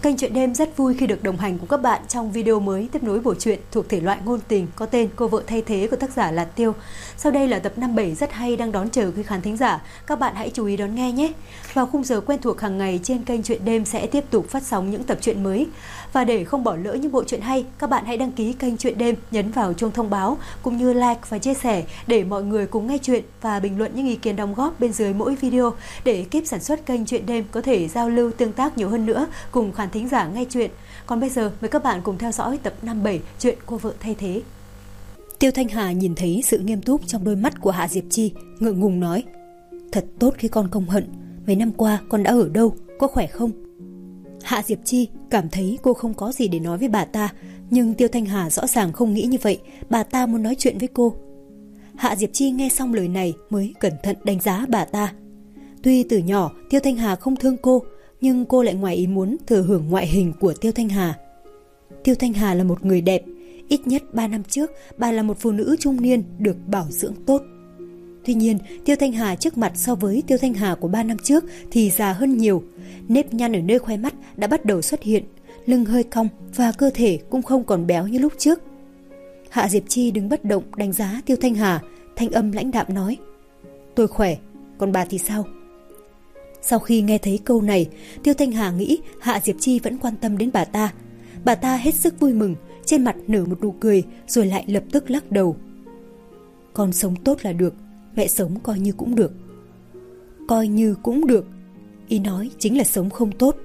Kênh Chuyện Đêm rất vui khi được đồng hành cùng các bạn trong video mới tiếp nối bộ truyện thuộc thể loại ngôn tình có tên Cô vợ thay thế của tác giả là Tiêu. Sau đây là tập 57 rất hay đang đón chờ quý khán thính giả. Các bạn hãy chú ý đón nghe nhé. Vào khung giờ quen thuộc hàng ngày trên kênh Chuyện Đêm sẽ tiếp tục phát sóng những tập truyện mới. Và để không bỏ lỡ những bộ truyện hay, các bạn hãy đăng ký kênh Chuyện Đêm, nhấn vào chuông thông báo cũng như like và chia sẻ để mọi người cùng nghe chuyện và bình luận những ý kiến đóng góp bên dưới mỗi video để ekip sản xuất kênh Chuyện Đêm có thể giao lưu tương tác nhiều hơn nữa cùng khán thính giả nghe chuyện. Còn bây giờ mời các bạn cùng theo dõi tập 57 chuyện Cô vợ thay thế. Tiêu Thanh Hà nhìn thấy sự nghiêm túc trong đôi mắt của Hạ Diệp Chi, ngượng ngùng nói: "Thật tốt khi con không hận, mấy năm qua con đã ở đâu, có khỏe không?" Hạ Diệp Chi cảm thấy cô không có gì để nói với bà ta, nhưng Tiêu Thanh Hà rõ ràng không nghĩ như vậy, bà ta muốn nói chuyện với cô. Hạ Diệp Chi nghe xong lời này mới cẩn thận đánh giá bà ta. Tuy từ nhỏ Tiêu Thanh Hà không thương cô, nhưng cô lại ngoài ý muốn thừa hưởng ngoại hình của Tiêu Thanh Hà. Tiêu Thanh Hà là một người đẹp, ít nhất 3 năm trước bà là một phụ nữ trung niên được bảo dưỡng tốt. Tuy nhiên, Tiêu Thanh Hà trước mặt so với Tiêu Thanh Hà của 3 năm trước thì già hơn nhiều. Nếp nhăn ở nơi khóe mắt đã bắt đầu xuất hiện, lưng hơi cong và cơ thể cũng không còn béo như lúc trước. Hạ Diệp Chi đứng bất động đánh giá Tiêu Thanh Hà, thanh âm lãnh đạm nói: "Tôi khỏe, còn bà thì sao?" Sau khi nghe thấy câu này, Tiêu Thanh Hà nghĩ Hạ Diệp Chi vẫn quan tâm đến bà ta. Bà ta hết sức vui mừng, trên mặt nở một nụ cười rồi lại lập tức lắc đầu. "Con sống tốt là được, mẹ sống coi như cũng được." Coi như cũng được, ý nói chính là sống không tốt.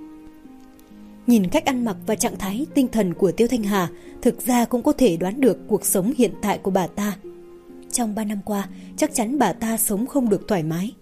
Nhìn cách ăn mặc và trạng thái tinh thần của Tiêu Thanh Hà, thực ra cũng có thể đoán được cuộc sống hiện tại của bà ta. Trong 3 năm qua, chắc chắn bà ta sống không được thoải mái.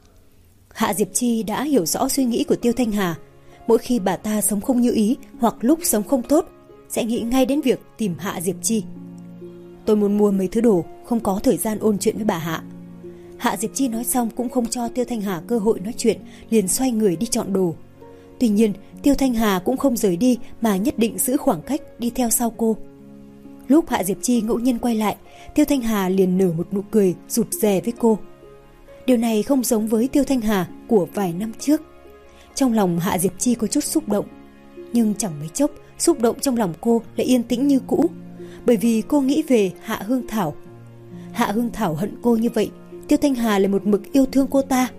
Hạ Diệp Chi đã hiểu rõ suy nghĩ của Tiêu Thanh Hà. Mỗi khi bà ta sống không như ý hoặc lúc sống không tốt, sẽ nghĩ ngay đến việc tìm Hạ Diệp Chi. "Tôi muốn mua mấy thứ đồ, không có thời gian ôn chuyện với bà Hạ." Hạ Diệp Chi nói xong cũng không cho Tiêu Thanh Hà cơ hội nói chuyện, liền xoay người đi chọn đồ. Tuy nhiên, Tiêu Thanh Hà cũng không rời đi mà nhất định giữ khoảng cách đi theo sau cô. Lúc Hạ Diệp Chi ngẫu nhiên quay lại, Tiêu Thanh Hà liền nở một nụ cười rụt rè với cô. Điều này không giống với Tiêu Thanh Hà của vài năm trước. Trong lòng Hạ Diệp Chi có chút xúc động, nhưng chẳng mấy chốc xúc động trong lòng cô lại yên tĩnh như cũ, bởi vì cô nghĩ về Hạ Hương Thảo. Hạ Hương Thảo hận cô như vậy, Tiêu Thanh Hà lại một mực yêu thương cô ta.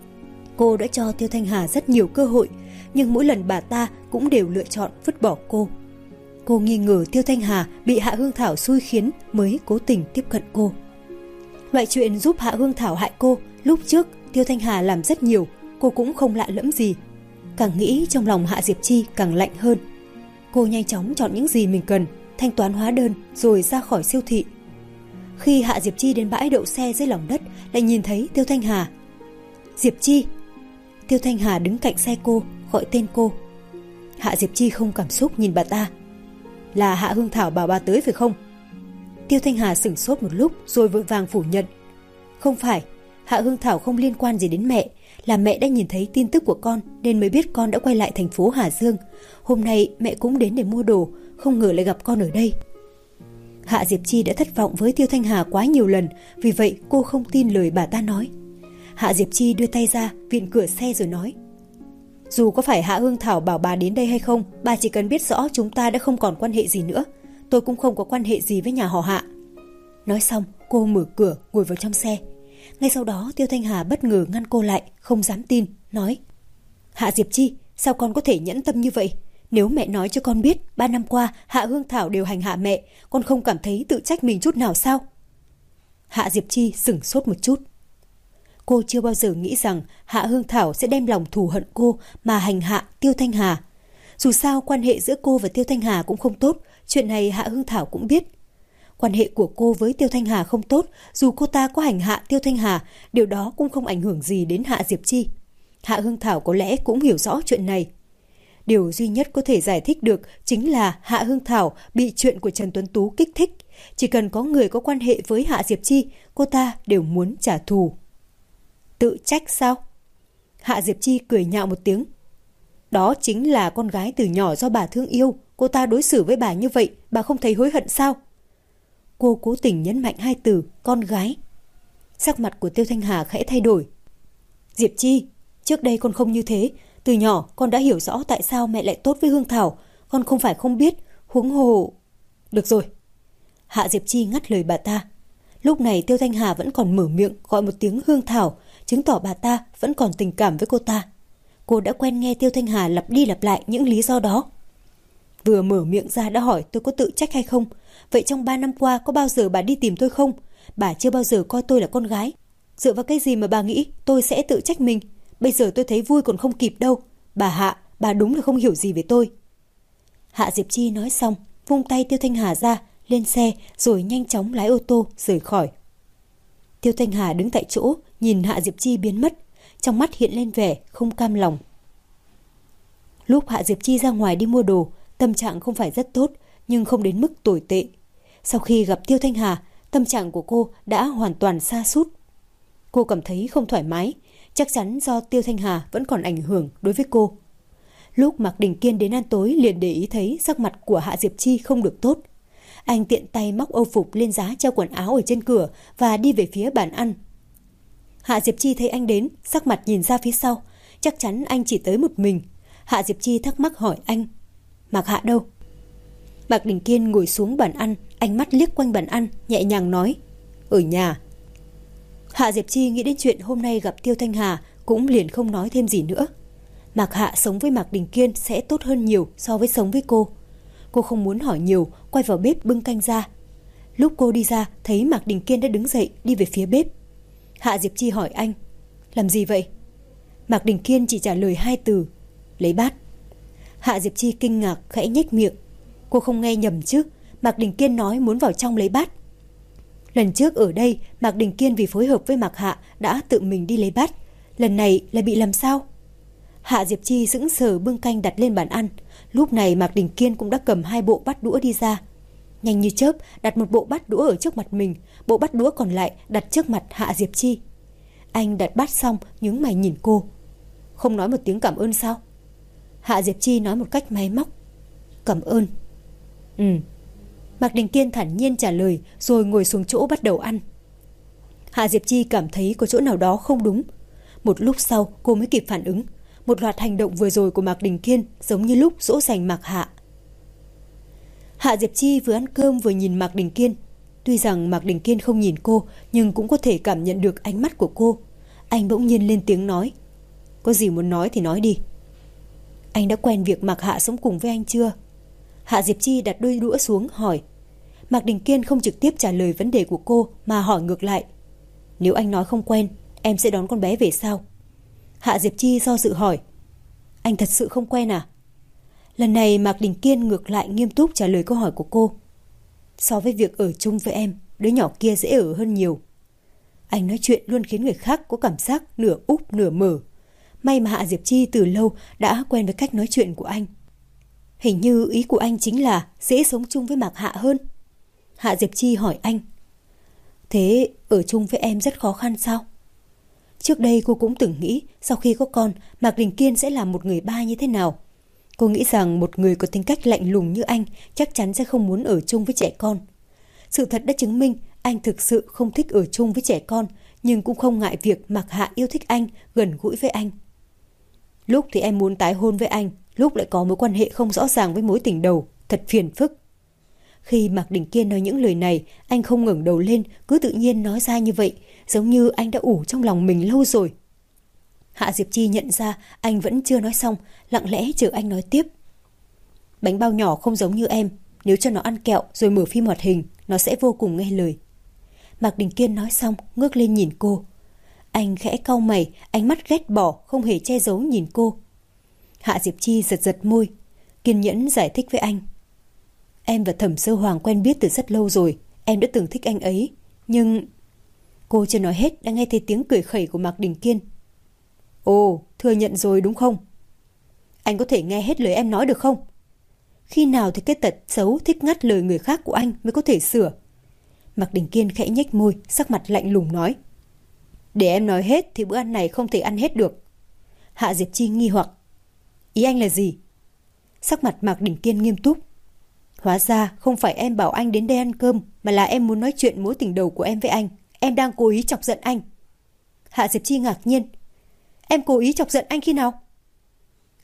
Cô đã cho Tiêu Thanh Hà rất nhiều cơ hội, nhưng mỗi lần bà ta cũng đều lựa chọn vứt bỏ cô. Cô nghi ngờ Tiêu Thanh Hà bị Hạ Hương Thảo xui khiến mới cố tình tiếp cận cô. Loại chuyện giúp Hạ Hương Thảo hại cô, lúc trước Tiêu Thanh Hà làm rất nhiều, cô cũng không lạ lẫm gì. Càng nghĩ trong lòng Hạ Diệp Chi càng lạnh hơn. Cô nhanh chóng chọn những gì mình cần, thanh toán hóa đơn rồi ra khỏi siêu thị. Khi Hạ Diệp Chi đến bãi đậu xe dưới lòng đất, lại nhìn thấy Tiêu Thanh Hà. "Diệp Chi!" Tiêu Thanh Hà đứng cạnh xe cô, gọi tên cô. Hạ Diệp Chi không cảm xúc nhìn bà ta. "Là Hạ Hương Thảo bảo bà tới phải không?" Tiêu Thanh Hà sửng sốt một lúc rồi vội vàng phủ nhận. "Không phải, Hạ Hương Thảo không liên quan gì đến mẹ, là mẹ đã nhìn thấy tin tức của con nên mới biết con đã quay lại thành phố Hà Dương. Hôm nay mẹ cũng đến để mua đồ, không ngờ lại gặp con ở đây." Hạ Diệp Chi đã thất vọng với Tiêu Thanh Hà quá nhiều lần, vì vậy cô không tin lời bà ta nói. Hạ Diệp Chi đưa tay ra vịn cửa xe rồi nói: "Dù có phải Hạ Hương Thảo bảo bà đến đây hay không, bà chỉ cần biết rõ chúng ta đã không còn quan hệ gì nữa. Tôi cũng không có quan hệ gì với nhà họ Hạ." Nói xong cô mở cửa ngồi vào trong xe. Ngay sau đó Tiêu Thanh Hà bất ngờ ngăn cô lại, không dám tin, nói: "Hạ Diệp Chi, sao con có thể nhẫn tâm như vậy? Nếu mẹ nói cho con biết 3 năm qua Hạ Hương Thảo đều hành hạ mẹ, con không cảm thấy tự trách mình chút nào sao?" Hạ Diệp Chi sửng sốt một chút. Cô chưa bao giờ nghĩ rằng Hạ Hương Thảo sẽ đem lòng thù hận cô mà hành hạ Tiêu Thanh Hà. Dù sao quan hệ giữa cô và Tiêu Thanh Hà cũng không tốt, chuyện này Hạ Hương Thảo cũng biết. Quan hệ của cô với Tiêu Thanh Hà không tốt, dù cô ta có hành hạ Tiêu Thanh Hà, điều đó cũng không ảnh hưởng gì đến Hạ Diệp Chi. Hạ Hương Thảo có lẽ cũng hiểu rõ chuyện này. Điều duy nhất có thể giải thích được chính là Hạ Hương Thảo bị chuyện của Trần Tuấn Tú kích thích. Chỉ cần có người có quan hệ với Hạ Diệp Chi, cô ta đều muốn trả thù. Tự trách sao? Hạ Diệp Chi cười nhạo một tiếng. Đó chính là con gái từ nhỏ do bà thương yêu, cô ta đối xử với bà như vậy, bà không thấy hối hận sao? Cô cố tình nhấn mạnh hai từ con gái. Sắc mặt của Tiêu Thanh Hà khẽ thay đổi. Diệp Chi, trước đây con không như thế, Từ nhỏ con đã hiểu rõ tại sao mẹ lại tốt với Hương Thảo. Con không phải không biết, huống hồ... Được rồi. Hạ Diệp Chi ngắt lời bà ta. Lúc này Tiêu Thanh Hà vẫn còn mở miệng gọi một tiếng Hương Thảo, chứng tỏ bà ta vẫn còn tình cảm với cô ta. Cô đã quen nghe Tiêu Thanh Hà lặp đi lặp lại những lý do đó. Vừa mở miệng ra đã hỏi tôi có tự trách hay không. Vậy trong 3 năm qua có bao giờ bà đi tìm tôi không? Bà chưa bao giờ coi tôi là con gái. Dựa vào cái gì mà bà nghĩ tôi sẽ tự trách mình? Bây giờ tôi thấy vui còn không kịp đâu. Bà Hạ, bà đúng là không hiểu gì về tôi. Hạ Diệp Chi nói xong, vung tay Tiêu Thanh Hà ra, lên xe rồi nhanh chóng lái ô tô rời khỏi. Tiêu Thanh Hà đứng tại chỗ nhìn Hạ Diệp Chi biến mất, trong mắt hiện lên vẻ không cam lòng. Lúc Hạ Diệp Chi ra ngoài đi mua đồ, tâm trạng không phải rất tốt nhưng không đến mức tồi tệ. Sau khi gặp Tiêu Thanh Hà, tâm trạng của cô đã hoàn toàn sa sút. Cô cảm thấy không thoải mái, chắc chắn do Tiêu Thanh Hà vẫn còn ảnh hưởng đối với cô. Lúc Mạc Đình Kiên đến ăn tối liền để ý thấy sắc mặt của Hạ Diệp Chi không được tốt. Anh tiện tay móc âu phục lên giá treo quần áo ở trên cửa và đi về phía bàn ăn. Hạ Diệp Chi thấy anh đến, sắc mặt nhìn ra phía sau, chắc chắn anh chỉ tới một mình. Hạ Diệp Chi thắc mắc hỏi anh, Mạc Hạ đâu? Mạc Đình Kiên ngồi xuống bàn ăn, ánh mắt liếc quanh bàn ăn, nhẹ nhàng nói, ở nhà. Hạ Diệp Chi nghĩ đến chuyện hôm nay gặp Tiêu Thanh Hà, cũng liền không nói thêm gì nữa. Mạc Hạ sống với Mạc Đình Kiên sẽ tốt hơn nhiều so với sống với cô. Cô không muốn hỏi nhiều, quay vào bếp bưng canh ra. Lúc cô đi ra, thấy Mạc Đình Kiên đã đứng dậy đi về phía bếp. Hạ Diệp Chi hỏi anh, làm gì vậy? Mạc Đình Kiên chỉ trả lời 2 từ, lấy bát. Hạ Diệp Chi kinh ngạc khẽ nhếch miệng. Cô không nghe nhầm chứ, Mạc Đình Kiên nói muốn vào trong lấy bát. Lần trước ở đây, Mạc Đình Kiên vì phối hợp với Mạc Hạ đã tự mình đi lấy bát. Lần này là bị làm sao? Hạ Diệp Chi sững sờ bưng canh đặt lên bàn ăn. Lúc này Mạc Đình Kiên cũng đã cầm 2 bộ bát đũa đi ra. Nhanh như chớp đặt một bộ bát đũa ở trước mặt mình, bộ bát đũa còn lại đặt trước mặt Hạ Diệp Chi. Anh đặt bát xong nhướng mày nhìn cô. Không nói một tiếng cảm ơn sao? Hạ Diệp Chi nói một cách máy móc. Cảm ơn. Mạc Đình Kiên thản nhiên trả lời rồi ngồi xuống chỗ bắt đầu ăn. Hạ Diệp Chi cảm thấy có chỗ nào đó không đúng. Một lúc sau cô mới kịp phản ứng. Một loạt hành động vừa rồi của Mạc Đình Kiên giống như lúc dỗ dành Mạc Hạ. Hạ Diệp Chi vừa ăn cơm vừa nhìn Mạc Đình Kiên. Tuy rằng Mạc Đình Kiên không nhìn cô nhưng cũng có thể cảm nhận được ánh mắt của cô. Anh bỗng nhiên lên tiếng nói, có gì muốn nói thì nói đi. Anh đã quen việc Mạc Hạ sống cùng với anh chưa? Hạ Diệp Chi đặt đôi đũa xuống hỏi. Mạc Đình Kiên không trực tiếp trả lời vấn đề của cô mà hỏi ngược lại, nếu anh nói không quen, em sẽ đón con bé về sao? Hạ Diệp Chi do dự hỏi, anh thật sự không quen à? Lần này Mạc Đình Kiên ngược lại nghiêm túc trả lời câu hỏi của cô. So với việc ở chung với em, đứa nhỏ kia dễ ở hơn nhiều. Anh nói chuyện luôn khiến người khác có cảm giác nửa úp nửa mở. May mà Hạ Diệp Chi từ lâu đã quen với cách nói chuyện của anh. Hình như ý của anh chính là dễ sống chung với Mạc Hạ hơn. Hạ Diệp Chi hỏi anh, thế ở chung với em rất khó khăn sao? Trước đây cô cũng từng nghĩ sau khi có con, Mạc Đình Kiên sẽ là một người ba như thế nào. Cô nghĩ rằng một người có tính cách lạnh lùng như anh chắc chắn sẽ không muốn ở chung với trẻ con. Sự thật đã chứng minh anh thực sự không thích ở chung với trẻ con, nhưng cũng không ngại việc Mạc Hạ yêu thích anh, gần gũi với anh. Lúc thì em muốn tái hôn với anh, lúc lại có mối quan hệ không rõ ràng với mối tình đầu, thật phiền phức. Khi Mạc Đình Kiên nói những lời này, anh không ngẩng đầu lên, cứ tự nhiên nói ra như vậy, giống như anh đã ủ trong lòng mình lâu rồi. Hạ Diệp Chi nhận ra anh vẫn chưa nói xong, lặng lẽ chờ anh nói tiếp. Bánh bao nhỏ không giống như em, nếu cho nó ăn kẹo rồi mở phim hoạt hình, nó sẽ vô cùng nghe lời. Mạc Đình Kiên nói xong, ngước lên nhìn cô. Anh khẽ cau mày, ánh mắt ghét bỏ, không hề che giấu nhìn cô. Hạ Diệp Chi giật giật môi, kiên nhẫn giải thích với anh. Em và Thẩm Sơ Hoàng quen biết từ rất lâu rồi, em đã từng thích anh ấy, nhưng... Cô chưa nói hết đã nghe thấy tiếng cười khẩy của Mạc Đình Kiên. Ồ, thừa nhận rồi đúng không? Anh có thể nghe hết lời em nói được không? Khi nào thì cái tật xấu thích ngắt lời người khác của anh mới có thể sửa? Mạc Đình Kiên khẽ nhếch môi, sắc mặt lạnh lùng nói. Để em nói hết thì bữa ăn này không thể ăn hết được. Hạ Diệp Chi nghi hoặc. Ý anh là gì? Sắc mặt Mạc Đình Kiên nghiêm túc. Hóa ra không phải em bảo anh đến đây ăn cơm, mà là em muốn nói chuyện mối tình đầu của em với anh. Em đang cố ý chọc giận anh. Hạ Diệp Chi ngạc nhiên. Em cố ý chọc giận anh khi nào?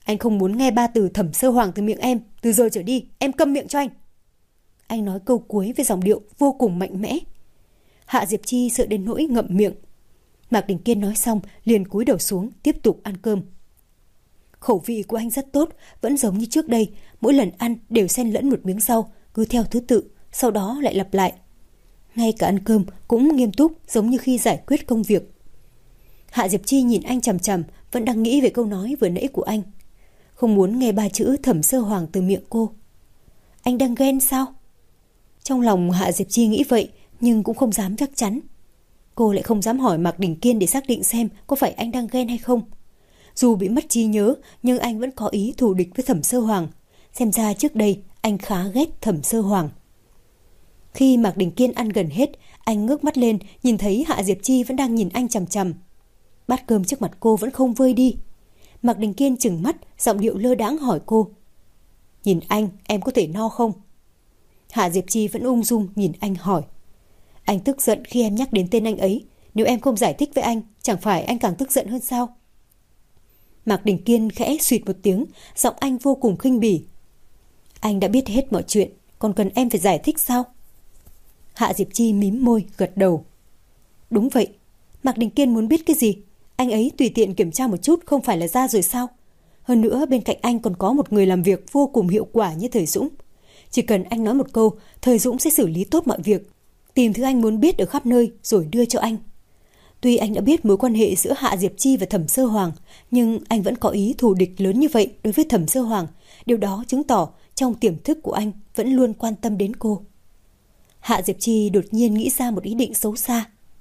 Anh không muốn nghe 3 từ Thẩm Sơ Hoàng từ miệng em. Từ giờ trở đi, em câm miệng cho anh. Anh nói câu cuối với giọng điệu vô cùng mạnh mẽ. Hạ Diệp Chi sợ đến nỗi ngậm miệng. Mạc Đình Kiên nói xong liền cúi đầu xuống tiếp tục ăn cơm. Khẩu vị của anh rất tốt, vẫn giống như trước đây, mỗi lần ăn đều xen lẫn một miếng rau, cứ theo thứ tự, sau đó lại lặp lại. Ngay cả ăn cơm cũng nghiêm túc, giống như khi giải quyết công việc. Hạ Diệp Chi nhìn anh chằm chằm, vẫn đang nghĩ về câu nói vừa nãy của anh. Không muốn nghe 3 chữ Thẩm Sơ Hoàng từ miệng cô. Anh đang ghen sao? Trong lòng Hạ Diệp Chi nghĩ vậy, nhưng cũng không dám chắc chắn. Cô lại không dám hỏi Mạc Đình Kiên để xác định xem có phải anh đang ghen hay không. Dù bị mất trí nhớ, nhưng anh vẫn có ý thù địch với Thẩm Sơ Hoàng. Xem ra trước đây anh khá ghét Thẩm Sơ Hoàng. Khi Mạc Đình Kiên ăn gần hết, anh ngước mắt lên, nhìn thấy Hạ Diệp Chi vẫn đang nhìn anh chằm chằm. Bát cơm trước mặt cô vẫn không vơi đi. Mạc Đình Kiên trừng mắt, giọng điệu lơ đãng hỏi cô. Nhìn anh, em có thể no không? Hạ Diệp Chi vẫn ung dung nhìn anh hỏi. Anh tức giận khi em nhắc đến tên anh ấy. Nếu em không giải thích với anh, chẳng phải anh càng tức giận hơn sao? Mạc Đình Kiên khẽ suýt một tiếng, giọng anh vô cùng khinh bỉ. Anh đã biết hết mọi chuyện, còn cần em phải giải thích sao? Hạ Diệp Chi mím môi, gật đầu. Đúng vậy, Mạc Đình Kiên muốn biết cái gì? Anh ấy tùy tiện kiểm tra một chút không phải là ra rồi sao? Hơn nữa bên cạnh anh còn có một người làm việc vô cùng hiệu quả như Thời Dũng. Chỉ cần anh nói một câu, Thời Dũng sẽ xử lý tốt mọi việc, tìm thứ anh muốn biết ở khắp nơi rồi đưa cho anh. Tuy anh đã biết mối quan hệ giữa Hạ Diệp Chi và Thẩm Sơ Hoàng, nhưng anh vẫn có ý thù địch lớn như vậy đối với Thẩm Sơ Hoàng. Điều đó chứng tỏ trong tiềm thức của anh vẫn luôn quan tâm đến cô. Hạ Diệp Chi đột nhiên nghĩ ra một ý định xấu xa.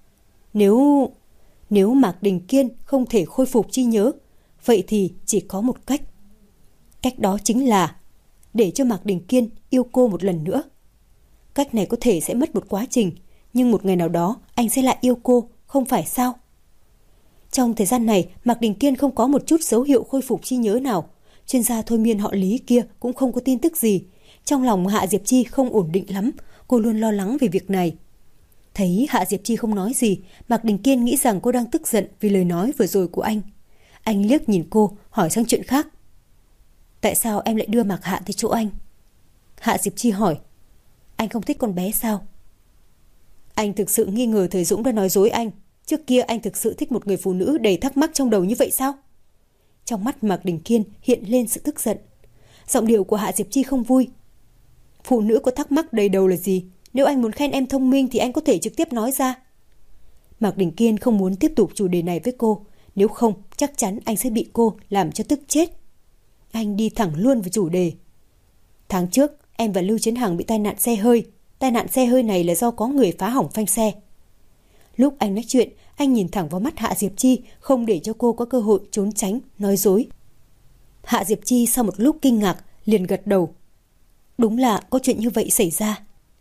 Nếu Mạc Đình Kiên không thể khôi phục trí nhớ, vậy thì chỉ có một cách. Cách đó chính là để cho Mạc Đình Kiên yêu cô một lần nữa. Cách này có thể sẽ mất một quá trình, nhưng một ngày nào đó anh sẽ lại yêu cô, không phải sao? Trong thời gian này, Mạc Đình Kiên không có một chút dấu hiệu khôi phục trí nhớ nào. Chuyên gia thôi miên họ Lý kia cũng không có tin tức gì. Trong lòng Hạ Diệp Chi không ổn định lắm, cô luôn lo lắng về việc này. Thấy Hạ Diệp Chi không nói gì, Mạc Đình Kiên nghĩ rằng cô đang tức giận vì lời nói vừa rồi của anh. Anh liếc nhìn cô, hỏi sang chuyện khác. Tại sao em lại đưa Mạc Hạ tới chỗ anh? Hạ Diệp Chi hỏi. Anh không thích con bé sao? Anh thực sự nghi ngờ Thời Dũng đã nói dối anh. Trước kia anh thực sự thích một người phụ nữ đầy thắc mắc trong đầu như vậy sao? Trong mắt Mạc Đình Kiên hiện lên sự tức giận. Giọng điệu của Hạ Diệp Chi không vui. Phụ nữ có thắc mắc đầy đầu là gì? Nếu anh muốn khen em thông minh thì anh có thể trực tiếp nói ra. Mạc Đình Kiên không muốn tiếp tục chủ đề này với cô. Nếu không, chắc chắn anh sẽ bị cô làm cho tức chết. Anh đi thẳng luôn vào chủ đề. Tháng trước, em và Lưu Chiến Hằng bị tai nạn xe hơi. Tai nạn xe hơi này là do có người phá hỏng phanh xe. Lúc anh nói chuyện, anh nhìn thẳng vào mắt Hạ Diệp Chi, không để cho cô có cơ hội trốn tránh, nói dối. Hạ Diệp Chi sau một lúc kinh ngạc, liền gật đầu. Đúng là có chuyện như vậy xảy ra.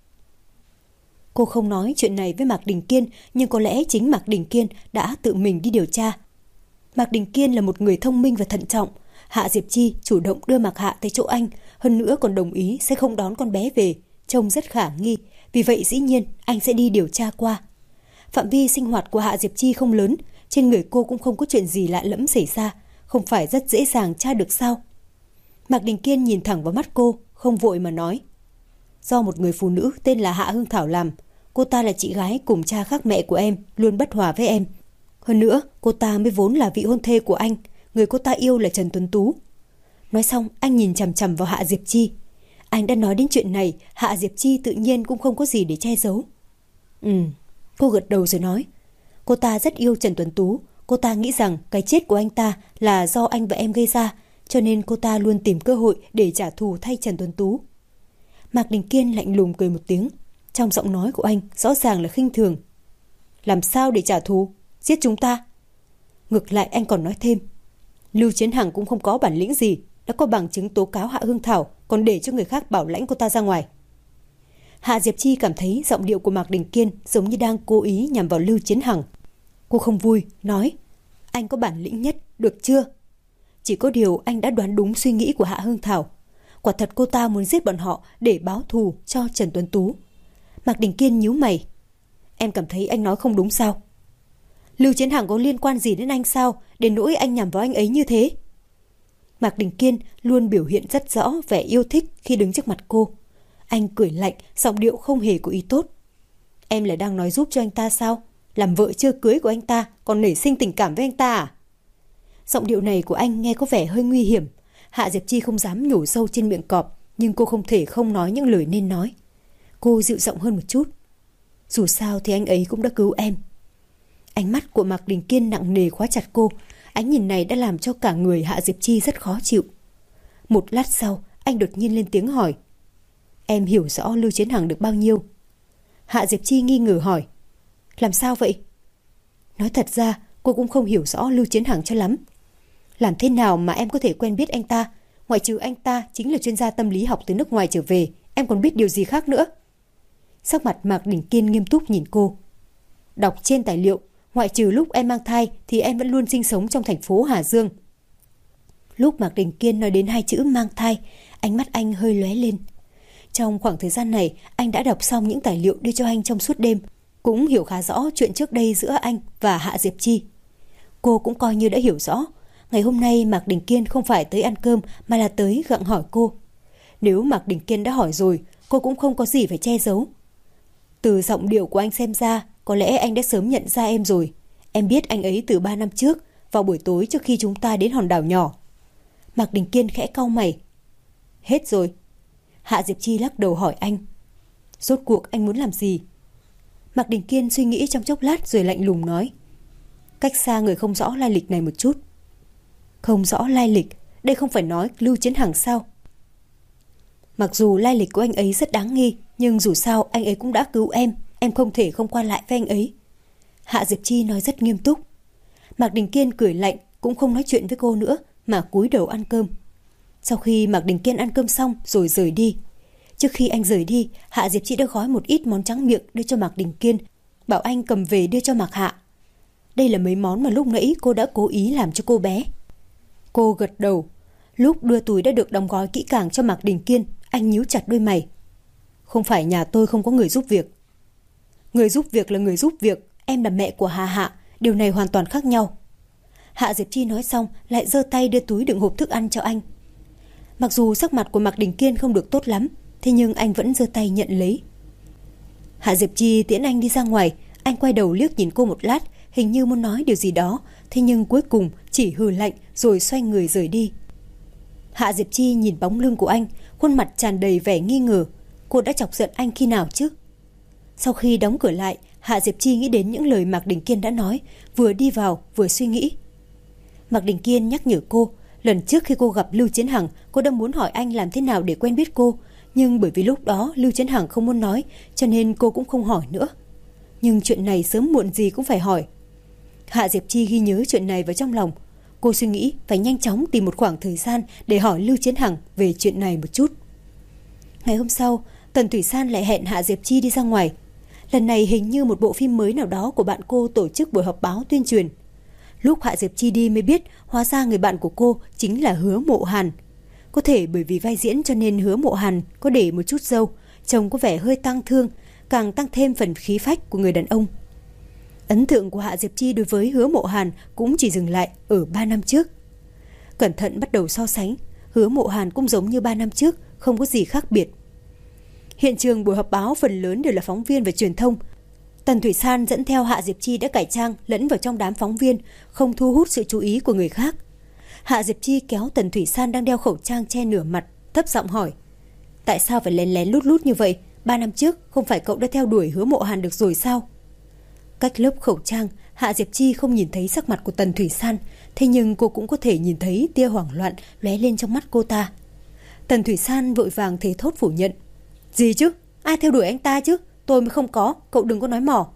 Cô không nói chuyện này với Mạc Đình Kiên, nhưng có lẽ chính Mạc Đình Kiên đã tự mình đi điều tra. Mạc Đình Kiên là một người thông minh và thận trọng. Hạ Diệp Chi chủ động đưa Mạc Hạ tới chỗ anh, hơn nữa còn đồng ý sẽ không đón con bé về, trông rất khả nghi, vì vậy dĩ nhiên anh sẽ đi điều tra qua. Phạm vi sinh hoạt của Hạ Diệp Chi không lớn, trên người cô cũng không có chuyện gì lạ lẫm xảy ra, không phải rất dễ dàng tra được sao? Mạc Đình Kiên nhìn thẳng vào mắt cô, không vội mà nói. Do một người phụ nữ tên là Hạ Hương Thảo làm, cô ta là chị gái cùng cha khác mẹ của em, luôn bất hòa với em. Hơn nữa, cô ta mới vốn là vị hôn thê của anh, người cô ta yêu là Trần Tuấn Tú. Nói xong, anh nhìn chằm chằm vào Hạ Diệp Chi. Anh đã nói đến chuyện này, Hạ Diệp Chi tự nhiên cũng không có gì để che giấu. Cô gật đầu rồi nói. Cô ta rất yêu Trần Tuấn Tú. Cô ta nghĩ rằng cái chết của anh ta là do anh và em gây ra, cho nên cô ta luôn tìm cơ hội để trả thù thay Trần Tuấn Tú. Mạc Đình Kiên lạnh lùng cười một tiếng. Trong giọng nói của anh rõ ràng là khinh thường. Làm sao để trả thù? Giết chúng ta? Ngược lại anh còn nói thêm. Lưu Chiến Hằng cũng không có bản lĩnh gì, đã có bằng chứng tố cáo Hạ Hương Thảo, còn để cho người khác bảo lãnh cô ta ra ngoài. Hạ Diệp Chi cảm thấy giọng điệu của Mạc Đình Kiên giống như đang cố ý nhằm vào Lưu Chiến Hằng. Cô không vui, nói. Anh có bản lĩnh nhất, được chưa? Chỉ có điều anh đã đoán đúng suy nghĩ của Hạ Hương Thảo. Quả thật cô ta muốn giết bọn họ để báo thù cho Trần Tuấn Tú. Mạc Đình Kiên nhíu mày. Em cảm thấy anh nói không đúng sao? Lưu Chiến Hằng có liên quan gì đến anh sao, đến nỗi anh nhằm vào anh ấy như thế? Mạc Đình Kiên luôn biểu hiện rất rõ vẻ yêu thích khi đứng trước mặt cô. Anh cười lạnh, giọng điệu không hề có ý tốt. Em là đang nói giúp cho anh ta sao? Làm vợ chưa cưới của anh ta còn nảy sinh tình cảm với anh ta à? Giọng điệu này của anh nghe có vẻ hơi nguy hiểm. Hạ Diệp Chi không dám nhổ sâu trên miệng cọp, nhưng cô không thể không nói những lời nên nói. Cô dịu giọng hơn một chút. Dù sao thì anh ấy cũng đã cứu em. Ánh mắt của Mạc Đình Kiên nặng nề khóa chặt cô. Ánh nhìn này đã làm cho cả người Hạ Diệp Chi rất khó chịu. Một lát sau, anh đột nhiên lên tiếng hỏi. Em hiểu rõ Lưu Chiến Hằng được bao nhiêu? Hạ Diệp Chi nghi ngờ hỏi. Làm sao vậy? Nói thật ra, cô cũng không hiểu rõ Lưu Chiến Hằng cho lắm. Làm thế nào mà em có thể quen biết anh ta? Ngoại trừ anh ta chính là chuyên gia tâm lý học từ nước ngoài trở về, em còn biết điều gì khác nữa? Sắc mặt Mạc Đình Kiên nghiêm túc nhìn cô. Đọc trên tài liệu, ngoại trừ lúc em mang thai thì em vẫn luôn sinh sống trong thành phố Hà Dương. Lúc Mạc Đình Kiên nói đến hai chữ mang thai, ánh mắt anh hơi lóe lên. Trong khoảng thời gian này, anh đã đọc xong những tài liệu đưa cho anh trong suốt đêm, cũng hiểu khá rõ chuyện trước đây giữa anh và Hạ Diệp Chi. Cô cũng coi như đã hiểu rõ. Ngày hôm nay Mạc Đình Kiên không phải tới ăn cơm mà là tới gặng hỏi cô. Nếu Mạc Đình Kiên đã hỏi rồi, cô cũng không có gì phải che giấu. Từ giọng điệu của anh xem ra, có lẽ anh đã sớm nhận ra em rồi. Em biết anh ấy từ 3 năm trước, vào buổi tối trước khi chúng ta đến hòn đảo nhỏ. Mạc Đình Kiên khẽ cau mày. Hết rồi. Hạ Diệp Chi lắc đầu hỏi anh. Rốt cuộc anh muốn làm gì? Mạc Đình Kiên suy nghĩ trong chốc lát rồi lạnh lùng nói. Cách xa người không rõ lai lịch này một chút. Không rõ lai lịch? Đây không phải nói Lưu Chiến Hằng sao? Mặc dù lai lịch của anh ấy rất đáng nghi, nhưng dù sao anh ấy cũng đã cứu em không thể không qua lại với anh ấy. Hạ Diệp Chi nói rất nghiêm túc. Mạc Đình Kiên cười lạnh, cũng không nói chuyện với cô nữa mà cúi đầu ăn cơm. Sau khi Mạc Đình Kiên ăn cơm xong rồi rời đi. Trước khi anh rời đi, Hạ Diệp Chi đã gói một ít món tráng miệng đưa cho Mạc Đình Kiên, bảo anh cầm về đưa cho Mạc Hạ. Đây là mấy món mà lúc nãy cô đã cố ý làm cho cô bé. Cô gật đầu. Lúc đưa túi đã được đóng gói kỹ càng cho Mạc Đình Kiên, anh nhíu chặt đôi mày. Không phải nhà tôi không có người giúp việc. Người giúp việc là người giúp việc, em là mẹ của Hà Hạ, điều này hoàn toàn khác nhau. Hạ Diệp Chi nói xong lại giơ tay đưa túi đựng hộp thức ăn cho anh. Mặc dù sắc mặt của Mạc Đình Kiên không được tốt lắm, thế nhưng anh vẫn giơ tay nhận lấy. Hạ Diệp Chi tiễn anh đi ra ngoài, anh quay đầu liếc nhìn cô một lát, hình như muốn nói điều gì đó, thế nhưng cuối cùng chỉ hừ lạnh rồi xoay người rời đi. Hạ Diệp Chi nhìn bóng lưng của anh, khuôn mặt tràn đầy vẻ nghi ngờ. Cô đã chọc giận anh khi nào chứ? Sau khi đóng cửa lại, Hạ Diệp Chi nghĩ đến những lời Mạc Đình Kiên đã nói, vừa đi vào vừa suy nghĩ. Mạc Đình Kiên nhắc nhở cô, lần trước khi cô gặp Lưu Chiến Hằng, cô đã muốn hỏi anh làm thế nào để quen biết cô, nhưng bởi vì lúc đó Lưu Chiến Hằng không muốn nói, cho nên cô cũng không hỏi nữa. Nhưng chuyện này sớm muộn gì cũng phải hỏi. Hạ Diệp Chi ghi nhớ chuyện này vào trong lòng. Cô suy nghĩ phải nhanh chóng tìm một khoảng thời gian để hỏi Lưu Chiến Hằng về chuyện này một chút. Ngày hôm sau, Tần Thủy San lại hẹn Hạ Diệp Chi đi ra ngoài. Lần này hình như một bộ phim mới nào đó của bạn cô tổ chức buổi họp báo tuyên truyền. Lúc Hạ Diệp Chi đi mới biết hóa ra người bạn của cô chính là Hứa Mộ Hàn. Có thể bởi vì vai diễn cho nên Hứa Mộ Hàn có để một chút râu, trông có vẻ hơi tang thương, càng tăng thêm phần khí phách của người đàn ông. Ấn tượng của Hạ Diệp Chi đối với Hứa Mộ Hàn cũng chỉ dừng lại ở 3 năm trước. Cẩn thận bắt đầu so sánh, Hứa Mộ Hàn cũng giống như 3 năm trước, không có gì khác biệt. Hiện trường buổi họp báo phần lớn đều là phóng viên và truyền thông. Tần Thủy San dẫn theo Hạ Diệp Chi đã cải trang lẫn vào trong đám phóng viên, không thu hút sự chú ý của người khác. Hạ Diệp Chi kéo Tần Thủy San đang đeo khẩu trang che nửa mặt, thấp giọng hỏi. Tại sao phải lén lén lút lút như vậy? 3 năm trước không phải cậu đã theo đuổi Hứa Mộ Hàn được rồi sao? Cách lớp khẩu trang, Hạ Diệp Chi không nhìn thấy sắc mặt của Tần Thủy San, thế nhưng cô cũng có thể nhìn thấy tia hoảng loạn lóe lên trong mắt cô ta. Tần Thủy San vội vàng thế thốt phủ nhận. Gì chứ? Ai theo đuổi anh ta chứ? Tôi mới không có, cậu đừng có nói mỏ.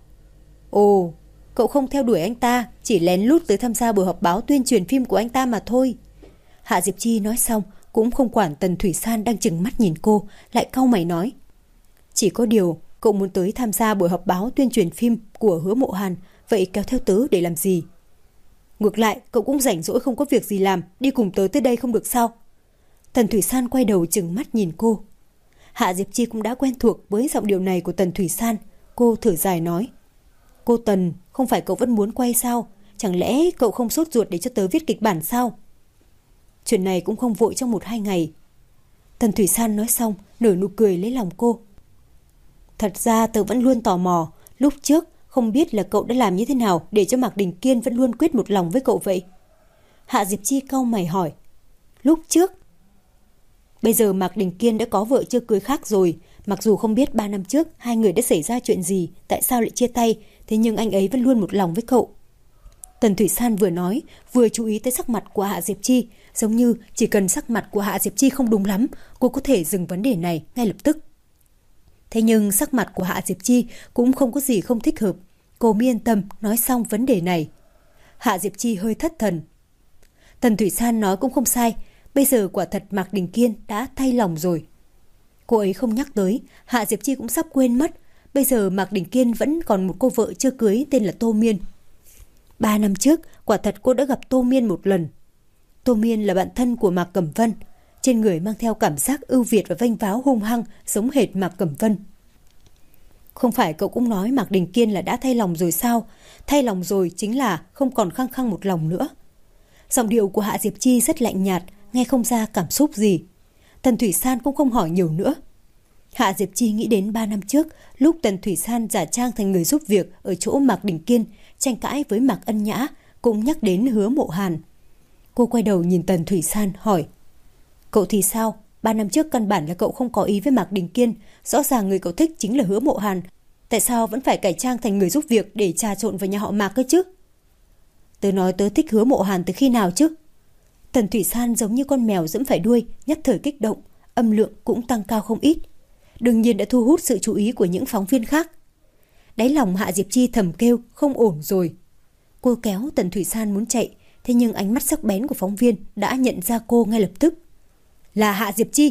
Ồ, cậu không theo đuổi anh ta, chỉ lén lút tới tham gia buổi họp báo tuyên truyền phim của anh ta mà thôi. Hạ Diệp Chi nói xong, cũng không quản Tần Thủy San đang trừng mắt nhìn cô, lại cau mày nói. Chỉ có điều, cậu muốn tới tham gia buổi họp báo tuyên truyền phim của Hứa Mộ Hàn, vậy kéo theo tớ để làm gì? Ngược lại, cậu cũng rảnh rỗi không có việc gì làm, đi cùng tớ tới đây không được sao? Tần Thủy San quay đầu trừng mắt nhìn cô. Hạ Diệp Chi cũng đã quen thuộc với giọng điệu này của Tần Thủy San. Cô thở dài nói. Cô Tần, không phải cậu vẫn muốn quay sao? Chẳng lẽ cậu không sốt ruột để cho tớ viết kịch bản sao? chuyện này cũng không vội trong 1-2 ngày. Tần Thủy San nói xong, nở nụ cười lấy lòng cô. Thật ra tớ vẫn luôn tò mò, lúc trước không biết là cậu đã làm như thế nào để cho Mạc Đình Kiên vẫn luôn quyết một lòng với cậu vậy. Hạ Diệp Chi cau mày hỏi. Lúc trước? Bây giờ Mạc Đình Kiên đã có vợ chưa cưới khác rồi. Mặc dù không biết 3 năm trước hai người đã xảy ra chuyện gì, tại sao lại chia tay, thế nhưng anh ấy vẫn luôn một lòng với cậu. Tần Thủy San vừa nói, vừa chú ý tới sắc mặt của Hạ Diệp Chi, giống như chỉ cần sắc mặt của Hạ Diệp Chi không đúng lắm, cô có thể dừng vấn đề này ngay lập tức. Thế nhưng sắc mặt của Hạ Diệp Chi cũng không có gì không thích hợp. Cô mới yên tâm nói xong vấn đề này. Hạ Diệp Chi hơi thất thần. Tần Thủy San nói cũng không sai, bây giờ quả thật Mạc Đình Kiên đã thay lòng rồi. Cô ấy không nhắc tới, Hạ Diệp Chi cũng sắp quên mất. Bây giờ Mạc Đình Kiên vẫn còn một cô vợ chưa cưới tên là Tô Miên. 3 năm trước, quả thật cô đã gặp Tô Miên một lần. Tô Miên là bạn thân của Mạc Cẩm Vân, trên người mang theo cảm giác ưu việt và vênh váo hung hăng, giống hệt Mạc Cẩm Vân. Không phải cậu cũng nói Mạc Đình Kiên là đã thay lòng rồi sao? Thay lòng rồi chính là không còn khăng khăng một lòng nữa. Giọng điệu của Hạ Diệp Chi rất lạnh nhạt, nghe không ra cảm xúc gì. Tần Thủy San cũng không hỏi nhiều nữa. Hạ Diệp Chi nghĩ đến 3 năm trước, lúc Tần Thủy San giả trang thành người giúp việc ở chỗ Mạc Đình Kiên, tranh cãi với Mạc Ân Nhã, cũng nhắc đến Hứa Mộ Hàn. Cô quay đầu nhìn Tần Thủy San hỏi. Cậu thì sao? 3 năm trước căn bản là cậu không có ý với Mạc Đình Kiên, rõ ràng người cậu thích chính là Hứa Mộ Hàn. Tại sao vẫn phải cải trang thành người giúp việc để trà trộn vào nhà họ Mạc cơ chứ? Tớ nói tớ thích Hứa Mộ Hàn từ khi nào chứ? Tần Thủy San giống như con mèo giẫm phải đuôi, nhất thời kích động, âm lượng cũng tăng cao không ít. Đương nhiên đã thu hút sự chú ý của những phóng viên khác. Đáy lòng Hạ Diệp Chi thầm kêu không ổn rồi. Cô kéo Tần Thủy San muốn chạy, thế nhưng ánh mắt sắc bén của phóng viên đã nhận ra cô ngay lập tức. Là Hạ Diệp Chi.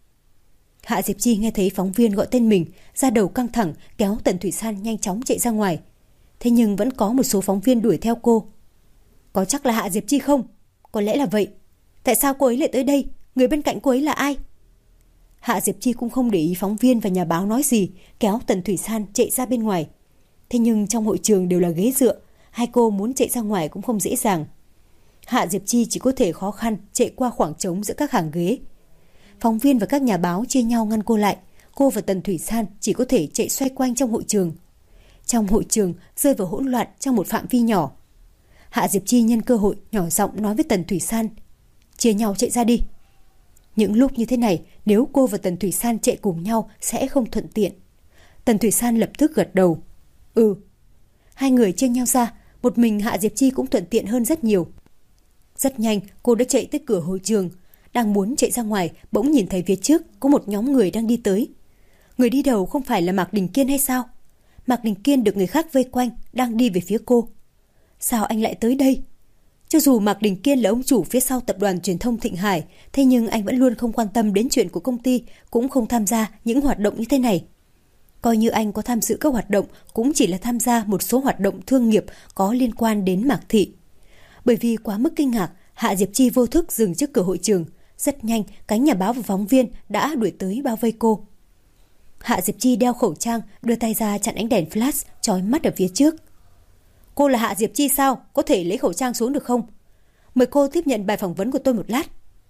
Hạ Diệp Chi nghe thấy phóng viên gọi tên mình, da đầu căng thẳng, kéo Tần Thủy San nhanh chóng chạy ra ngoài. Thế nhưng vẫn có một số phóng viên đuổi theo cô. Có chắc là Hạ Diệp Chi không? Có lẽ là vậy. Tại sao cô ấy lại tới đây? Người bên cạnh cô ấy là ai? Hạ Diệp Chi cũng không để ý phóng viên và nhà báo nói gì, kéo Tần Thủy San chạy ra bên ngoài. Thế nhưng trong hội trường đều là ghế dựa, hai cô muốn chạy ra ngoài cũng không dễ dàng. Hạ Diệp Chi chỉ có thể khó khăn chạy qua khoảng trống giữa các hàng ghế. Phóng viên và các nhà báo chia nhau ngăn cô lại. Cô và Tần Thủy San chỉ có thể chạy xoay quanh trong hội trường. Trong hội trường rơi vào hỗn loạn trong một phạm vi nhỏ. Hạ Diệp Chi nhân cơ hội nhỏ giọng nói với Tần Thủy San. Chia nhau chạy ra đi. Những lúc như thế này, nếu cô và Tần Thủy San chạy cùng nhau sẽ không thuận tiện. Tần Thủy San lập tức gật đầu. Ừ. Hai người chia nhau ra, một mình Hạ Diệp Chi cũng thuận tiện hơn rất nhiều. Rất nhanh, cô đã chạy tới cửa hội trường. Đang muốn chạy ra ngoài, bỗng nhìn thấy phía trước có một nhóm người đang đi tới. Người đi đầu không phải là Mạc Đình Kiên hay sao? Mạc Đình Kiên được người khác vây quanh, đang đi về phía cô. Sao anh lại tới đây? Cho dù Mạc Đình Kiên là ông chủ phía sau tập đoàn truyền thông Thịnh Hải, thế nhưng anh vẫn luôn không quan tâm đến chuyện của công ty, cũng không tham gia những hoạt động như thế này. Coi như anh có tham dự các hoạt động, cũng chỉ là tham gia một số hoạt động thương nghiệp có liên quan đến Mạc Thị. Bởi vì quá mức kinh ngạc, Hạ Diệp Chi vô thức dừng trước cửa hội trường. Rất nhanh, cánh nhà báo và phóng viên đã đuổi tới bao vây cô. Hạ Diệp Chi đeo khẩu trang, đưa tay ra chặn ánh đèn flash chói mắt ở phía trước. Cô là Hạ Diệp Chi sao? Có thể lấy khẩu trang xuống được không? Mời cô tiếp nhận bài phỏng vấn của tôi một lát.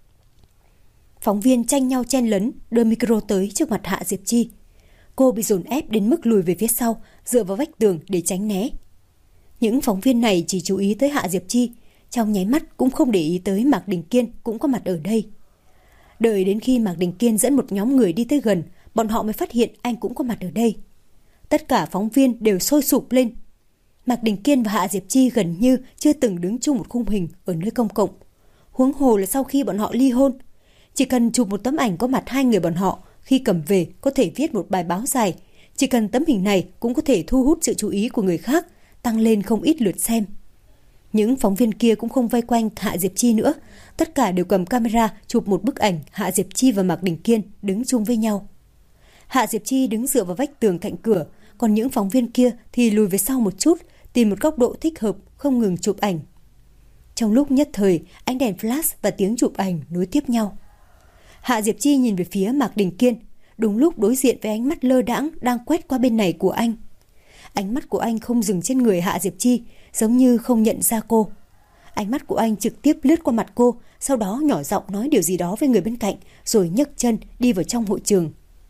Phóng viên tranh nhau chen lấn, đưa micro tới trước mặt Hạ Diệp Chi. Cô bị dồn ép đến mức lùi về phía sau, dựa vào vách tường để tránh né. Những phóng viên này chỉ chú ý tới Hạ Diệp Chi, trong nháy mắt cũng không để ý tới Mạc Đình Kiên cũng có mặt ở đây. Đợi đến khi Mạc Đình Kiên dẫn một nhóm người đi tới gần, bọn họ mới phát hiện anh cũng có mặt ở đây. Tất cả phóng viên đều sôi sục lên. Mạc Đình Kiên và Hạ Diệp Chi gần như chưa từng đứng chung một khung hình ở nơi công cộng. Huống hồ là sau khi bọn họ ly hôn. Chỉ cần chụp một tấm ảnh có mặt hai người bọn họ, khi cầm về có thể viết một bài báo dài. Chỉ cần tấm hình này cũng có thể thu hút sự chú ý của người khác, tăng lên không ít lượt xem. Những phóng viên kia cũng không vây quanh Hạ Diệp Chi nữa. Tất cả đều cầm camera chụp một bức ảnh Hạ Diệp Chi và Mạc Đình Kiên đứng chung với nhau. Hạ Diệp Chi đứng dựa vào vách tường cạnh cửa, còn những phóng viên kia thì lùi về sau một chút, tìm một góc độ thích hợp, không ngừng chụp ảnh. Trong lúc nhất thời, ánh đèn flash và tiếng chụp ảnh nối tiếp nhau. Hạ Diệp Chi nhìn về phía Mạc Đình Kiên, đúng lúc đối diện với ánh mắt lơ đãng đang quét qua bên này của anh. Ánh mắt của anh không dừng trên người Hạ Diệp Chi, giống như không nhận ra cô. Ánh mắt của anh trực tiếp lướt qua mặt cô, sau đó nhỏ giọng nói điều gì đó với người bên cạnh, rồi nhấc chân đi vào trong hội trường.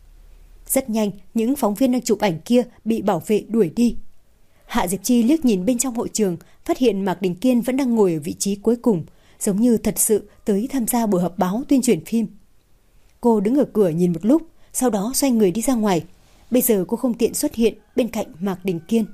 Rất nhanh, những phóng viên đang chụp ảnh kia bị bảo vệ đuổi đi. Hạ Diệp Chi liếc nhìn bên trong hội trường, phát hiện Mạc Đình Kiên vẫn đang ngồi ở vị trí cuối cùng, giống như thật sự tới tham gia buổi họp báo tuyên truyền phim. Cô đứng ở cửa nhìn một lúc, sau đó xoay người đi ra ngoài. Bây giờ cô không tiện xuất hiện bên cạnh Mạc Đình Kiên.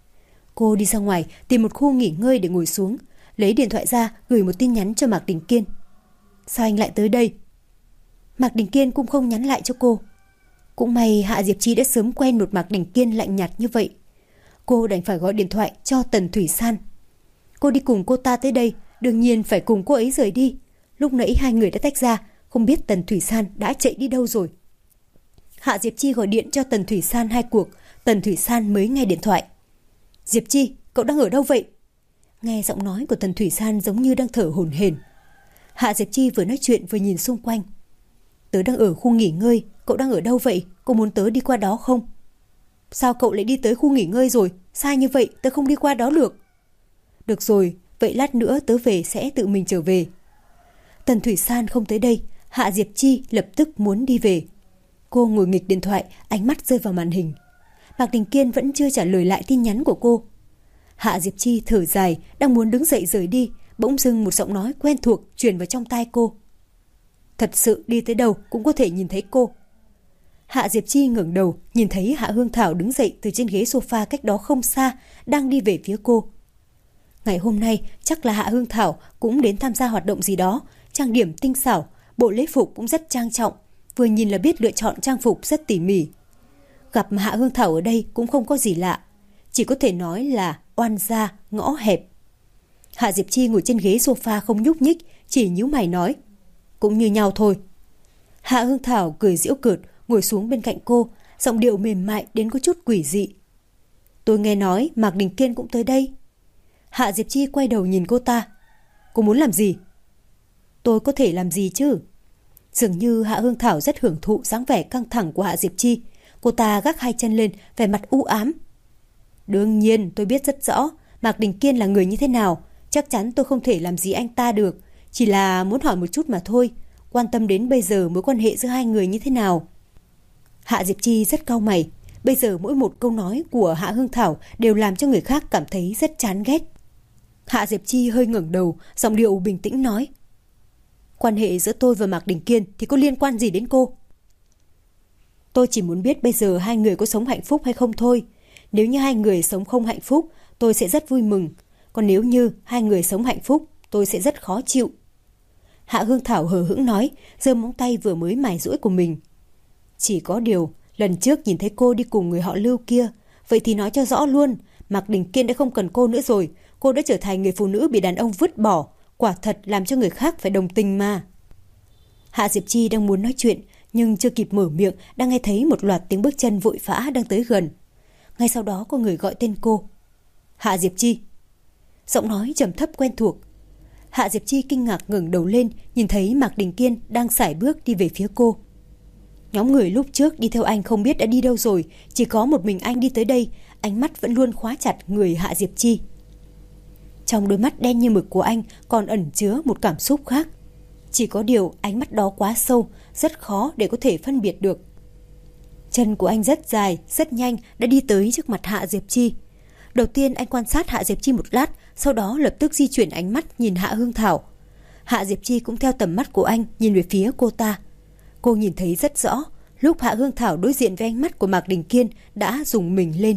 Cô đi ra ngoài tìm một khu nghỉ ngơi để ngồi xuống, lấy điện thoại ra gửi một tin nhắn cho Mạc Đình Kiên. Sao anh lại tới đây? Mạc Đình Kiên cũng không nhắn lại cho cô. Cũng may Hạ Diệp Chi đã sớm quen một Mạc Đình Kiên lạnh nhạt như vậy. Cô đành phải gọi điện thoại cho Tần Thủy San. Cô đi cùng cô ta tới đây, đương nhiên phải cùng cô ấy rời đi. Lúc nãy hai người đã tách ra, không biết Tần Thủy San đã chạy đi đâu rồi. Hạ Diệp Chi gọi điện cho Tần Thủy San 2 cuộc, Tần Thủy San mới nghe điện thoại. Diệp Chi, cậu đang ở đâu vậy? Nghe giọng nói của Tần Thủy San giống như đang thở hổn hển. Hạ Diệp Chi vừa nói chuyện vừa nhìn xung quanh. Tớ đang ở khu nghỉ ngơi, cậu đang ở đâu vậy? Cô muốn tớ đi qua đó không? Sao cậu lại đi tới khu nghỉ ngơi rồi? Sai như vậy, tớ không đi qua đó được. Được rồi, vậy lát nữa tớ về sẽ tự mình trở về. Tần Thủy San không tới đây, Hạ Diệp Chi lập tức muốn đi về. Cô ngồi nghịch điện thoại, ánh mắt rơi vào màn hình. Mạc Đình Kiên vẫn chưa trả lời lại tin nhắn của cô. Hạ Diệp Chi thở dài, đang muốn đứng dậy rời đi, bỗng dưng một giọng nói quen thuộc truyền vào trong tai cô. Thật sự đi tới đâu cũng có thể nhìn thấy cô. Hạ Diệp Chi ngẩng đầu, nhìn thấy Hạ Hương Thảo đứng dậy từ trên ghế sofa cách đó không xa, đang đi về phía cô. Ngày hôm nay chắc là Hạ Hương Thảo cũng đến tham gia hoạt động gì đó, trang điểm tinh xảo, bộ lễ phục cũng rất trang trọng, vừa nhìn là biết lựa chọn trang phục rất tỉ mỉ. Gặp Hạ Hương Thảo ở đây cũng không có gì lạ, chỉ có thể nói là oan gia ngõ hẹp. Hạ Diệp Chi ngồi trên ghế sofa không nhúc nhích, chỉ nhíu mày nói, cũng như nhau thôi. Hạ Hương Thảo cười giễu cợt, ngồi xuống bên cạnh cô, giọng điệu mềm mại đến có chút quỷ dị. Tôi nghe nói Mạc Đình Kiên cũng tới đây. Hạ Diệp Chi quay đầu nhìn cô ta. Cô muốn làm gì? Tôi có thể làm gì chứ? Dường như Hạ Hương Thảo rất hưởng thụ dáng vẻ căng thẳng của Hạ Diệp Chi. Cô ta gác hai chân lên, vẻ mặt u ám. Đương nhiên tôi biết rất rõ Mạc Đình Kiên là người như thế nào. Chắc chắn tôi không thể làm gì anh ta được. Chỉ là muốn hỏi một chút mà thôi. Quan tâm đến bây giờ mối quan hệ giữa hai người như thế nào. Hạ Diệp Chi rất cau mày. Bây giờ mỗi một câu nói của Hạ Hương Thảo đều làm cho người khác cảm thấy rất chán ghét. Hạ Diệp Chi hơi ngẩng đầu, giọng điệu bình tĩnh nói. Quan hệ giữa tôi và Mạc Đình Kiên thì có liên quan gì đến cô? Tôi chỉ muốn biết bây giờ hai người có sống hạnh phúc hay không thôi. Nếu như hai người sống không hạnh phúc, tôi sẽ rất vui mừng. Còn nếu như hai người sống hạnh phúc, tôi sẽ rất khó chịu. Hạ Hương Thảo hờ hững nói, giơ móng tay vừa mới mài rũi của mình. Chỉ có điều, lần trước nhìn thấy cô đi cùng người họ Lưu kia, vậy thì nói cho rõ luôn, Mạc Đình Kiên đã không cần cô nữa rồi. Cô đã trở thành người phụ nữ bị đàn ông vứt bỏ, quả thật làm cho người khác phải đồng tình mà. Hạ Diệp Chi đang muốn nói chuyện, nhưng chưa kịp mở miệng, đang nghe thấy một loạt tiếng bước chân vội vã đang tới gần. Ngay sau đó có người gọi tên cô. Hạ Diệp Chi. Giọng nói trầm thấp quen thuộc. Hạ Diệp Chi kinh ngạc ngẩng đầu lên, nhìn thấy Mạc Đình Kiên đang sải bước đi về phía cô. Nhóm người lúc trước đi theo anh không biết đã đi đâu rồi, chỉ có một mình anh đi tới đây, ánh mắt vẫn luôn khóa chặt người Hạ Diệp Chi. Trong đôi mắt đen như mực của anh còn ẩn chứa một cảm xúc khác. Chỉ có điều ánh mắt đó quá sâu, rất khó để có thể phân biệt được. Chân của anh rất dài, rất nhanh đã đi tới trước mặt Hạ Diệp Chi. Đầu tiên anh quan sát Hạ Diệp Chi một lát, sau đó lập tức di chuyển ánh mắt nhìn Hạ Hương Thảo. Hạ Diệp Chi cũng theo tầm mắt của anh nhìn về phía cô ta. Cô nhìn thấy rất rõ, lúc Hạ Hương Thảo đối diện với ánh mắt của Mạc Đình Kiên đã rùng mình lên.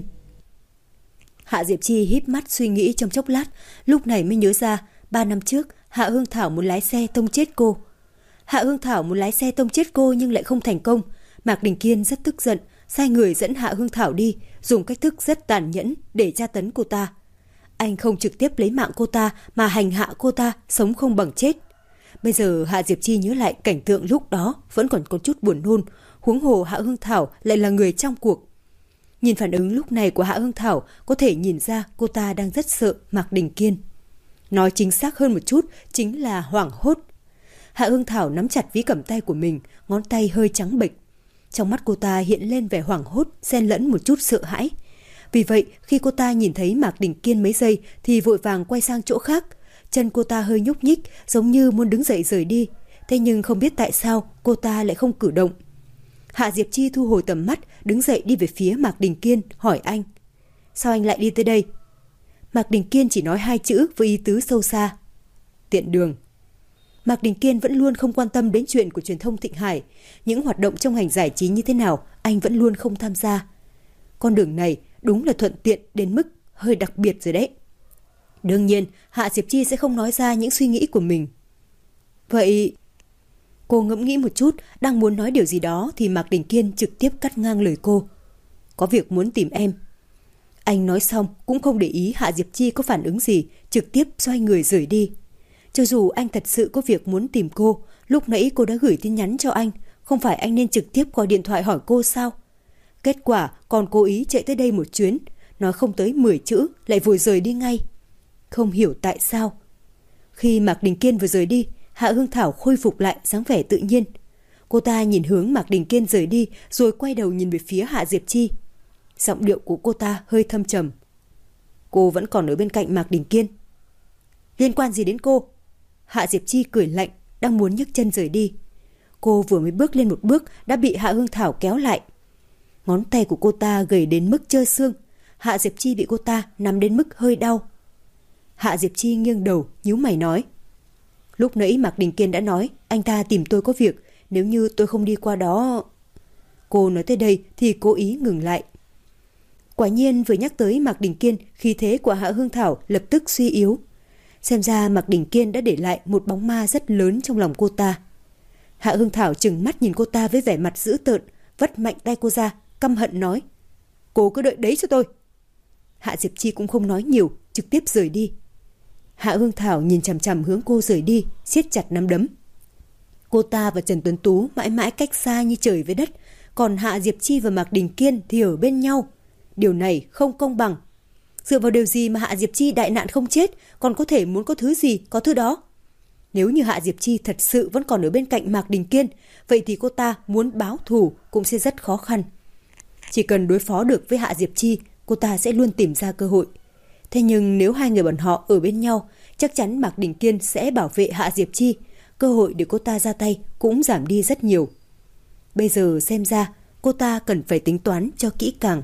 Hạ Diệp Chi híp mắt suy nghĩ trong chốc lát, lúc này mới nhớ ra 3 năm trước Hạ Hương Thảo muốn lái xe tông chết cô. Hạ Hương Thảo muốn lái xe tông chết cô nhưng lại không thành công. Mạc Đình Kiên rất tức giận, sai người dẫn Hạ Hương Thảo đi, dùng cách thức rất tàn nhẫn để tra tấn cô ta. Anh không trực tiếp lấy mạng cô ta mà hành hạ cô ta, sống không bằng chết. Bây giờ Hạ Diệp Chi nhớ lại cảnh tượng lúc đó vẫn còn có chút buồn nôn, huống hồ Hạ Hương Thảo lại là người trong cuộc. Nhìn phản ứng lúc này của Hạ Hương Thảo có thể nhìn ra cô ta đang rất sợ Mạc Đình Kiên. Nói chính xác hơn một chút chính là hoảng hốt. Hạ Hương Thảo nắm chặt ví cầm tay của mình, ngón tay hơi trắng bệch. Trong mắt cô ta hiện lên vẻ hoảng hốt, xen lẫn một chút sợ hãi. Vì vậy khi cô ta nhìn thấy Mạc Đình Kiên mấy giây thì vội vàng quay sang chỗ khác. chân cô ta hơi nhúc nhích, giống như muốn đứng dậy rời đi. Thế nhưng không biết tại sao cô ta lại không cử động. Hạ Diệp Chi thu hồi tầm mắt, đứng dậy đi về phía Mạc Đình Kiên, hỏi anh: sao anh lại đi tới đây? Mạc Đình Kiên chỉ nói 2 chữ với ý tứ sâu xa: tiện đường. Mạc Đình Kiên vẫn luôn không quan tâm đến chuyện của truyền thông Thịnh Hải. Những hoạt động trong ngành giải trí như thế nào, anh vẫn luôn không tham gia. Con đường này đúng là thuận tiện đến mức hơi đặc biệt rồi đấy. Đương nhiên, Hạ Diệp Chi sẽ không nói ra những suy nghĩ của mình. Vậy... Cô ngẫm nghĩ một chút, đang muốn nói điều gì đó thì Mạc Đình Kiên trực tiếp cắt ngang lời cô. Có việc muốn tìm em. Anh nói xong cũng không để ý Hạ Diệp Chi có phản ứng gì, trực tiếp xoay người rời đi. Cho dù anh thật sự có việc muốn tìm cô, lúc nãy cô đã gửi tin nhắn cho anh, không phải anh nên trực tiếp gọi điện thoại hỏi cô sao? Kết quả còn cố ý chạy tới đây một chuyến, nói không tới 10 chữ lại vội rời đi ngay. Không hiểu tại sao. Khi Mạc Đình Kiên vừa rời đi, Hạ Hương Thảo khôi phục lại dáng vẻ tự nhiên. Cô ta nhìn hướng Mạc Đình Kiên rời đi rồi quay đầu nhìn về phía Hạ Diệp Chi. Giọng điệu của cô ta hơi thâm trầm. Cô vẫn còn ở bên cạnh Mạc Đình Kiên. Liên quan gì đến cô? Hạ Diệp Chi cười lạnh, đang muốn nhấc chân rời đi. Cô vừa mới bước lên một bước đã bị Hạ Hương Thảo kéo lại. Ngón tay của cô ta gầy đến mức trơ xương. Hạ Diệp Chi bị cô ta nắm đến mức hơi đau. Hạ Diệp Chi nghiêng đầu, nhíu mày nói: lúc nãy Mạc Đình Kiên đã nói anh ta tìm tôi có việc, nếu như tôi không đi qua đó... Cô nói tới đây thì cố ý ngừng lại. Quả nhiên vừa nhắc tới Mạc Đình Kiên, khí thế của Hạ Hương Thảo lập tức suy yếu. Xem ra Mạc Đình Kiên đã để lại một bóng ma rất lớn trong lòng cô ta. Hạ Hương Thảo trừng mắt nhìn cô ta với vẻ mặt dữ tợn, vắt mạnh tay cô ra, căm hận nói: cô cứ đợi đấy cho tôi. Hạ Diệp Chi cũng không nói nhiều, trực tiếp rời đi. Hạ Hương Thảo nhìn chằm chằm hướng cô rời đi, siết chặt nắm đấm. Cô ta và Trần Tuấn Tú mãi mãi cách xa như trời với đất, còn Hạ Diệp Chi và Mạc Đình Kiên thì ở bên nhau. Điều này không công bằng. Dựa vào điều gì mà Hạ Diệp Chi đại nạn không chết, còn có thể muốn có thứ gì có thứ đó? Nếu như Hạ Diệp Chi thật sự vẫn còn ở bên cạnh Mạc Đình Kiên, vậy thì cô ta muốn báo thù cũng sẽ rất khó khăn. Chỉ cần đối phó được với Hạ Diệp Chi, cô ta sẽ luôn tìm ra cơ hội. Thế nhưng nếu hai người bọn họ ở bên nhau, chắc chắn Mạc Đình Kiên sẽ bảo vệ Hạ Diệp Chi, cơ hội để cô ta ra tay cũng giảm đi rất nhiều. Bây giờ xem ra cô ta cần phải tính toán cho kỹ càng.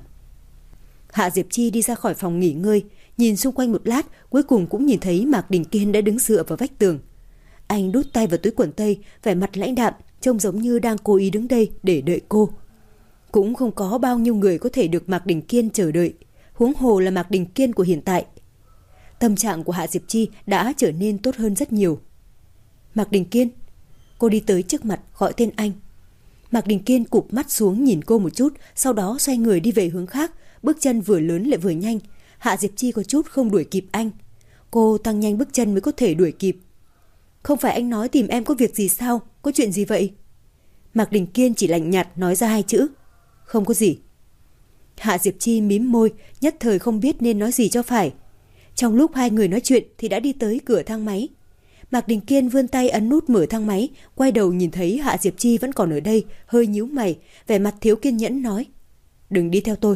Hạ Diệp Chi đi ra khỏi phòng nghỉ ngơi, nhìn xung quanh một lát, cuối cùng cũng nhìn thấy Mạc Đình Kiên đã đứng dựa vào vách tường. Anh đút tay vào túi quần tây, vẻ mặt lãnh đạm, trông giống như đang cố ý đứng đây để đợi cô. Cũng không có bao nhiêu người có thể được Mạc Đình Kiên chờ đợi, huống hồ là Mạc Đình Kiên của hiện tại. Tâm trạng của Hạ Diệp Chi đã trở nên tốt hơn rất nhiều. Mạc Đình Kiên. Cô đi tới trước mặt gọi tên anh. Mạc Đình Kiên cụp mắt xuống nhìn cô một chút, sau đó xoay người đi về hướng khác, bước chân vừa lớn lại vừa nhanh. Hạ Diệp Chi có chút không đuổi kịp anh. Cô tăng nhanh bước chân mới có thể đuổi kịp. Không phải anh nói tìm em có việc gì sao? Có chuyện gì vậy? Mạc Đình Kiên chỉ lạnh nhạt nói ra 2 chữ: không có gì. Hạ Diệp Chi mím môi, nhất thời không biết nên nói gì cho phải. Trong lúc hai người nói chuyện thì đã đi tới cửa thang máy. Mạc Đình Kiên vươn tay ấn nút mở thang máy, quay đầu nhìn thấy Hạ Diệp Chi vẫn còn ở đây, hơi nhíu mày, vẻ mặt thiếu kiên nhẫn nói: đừng đi theo tôi.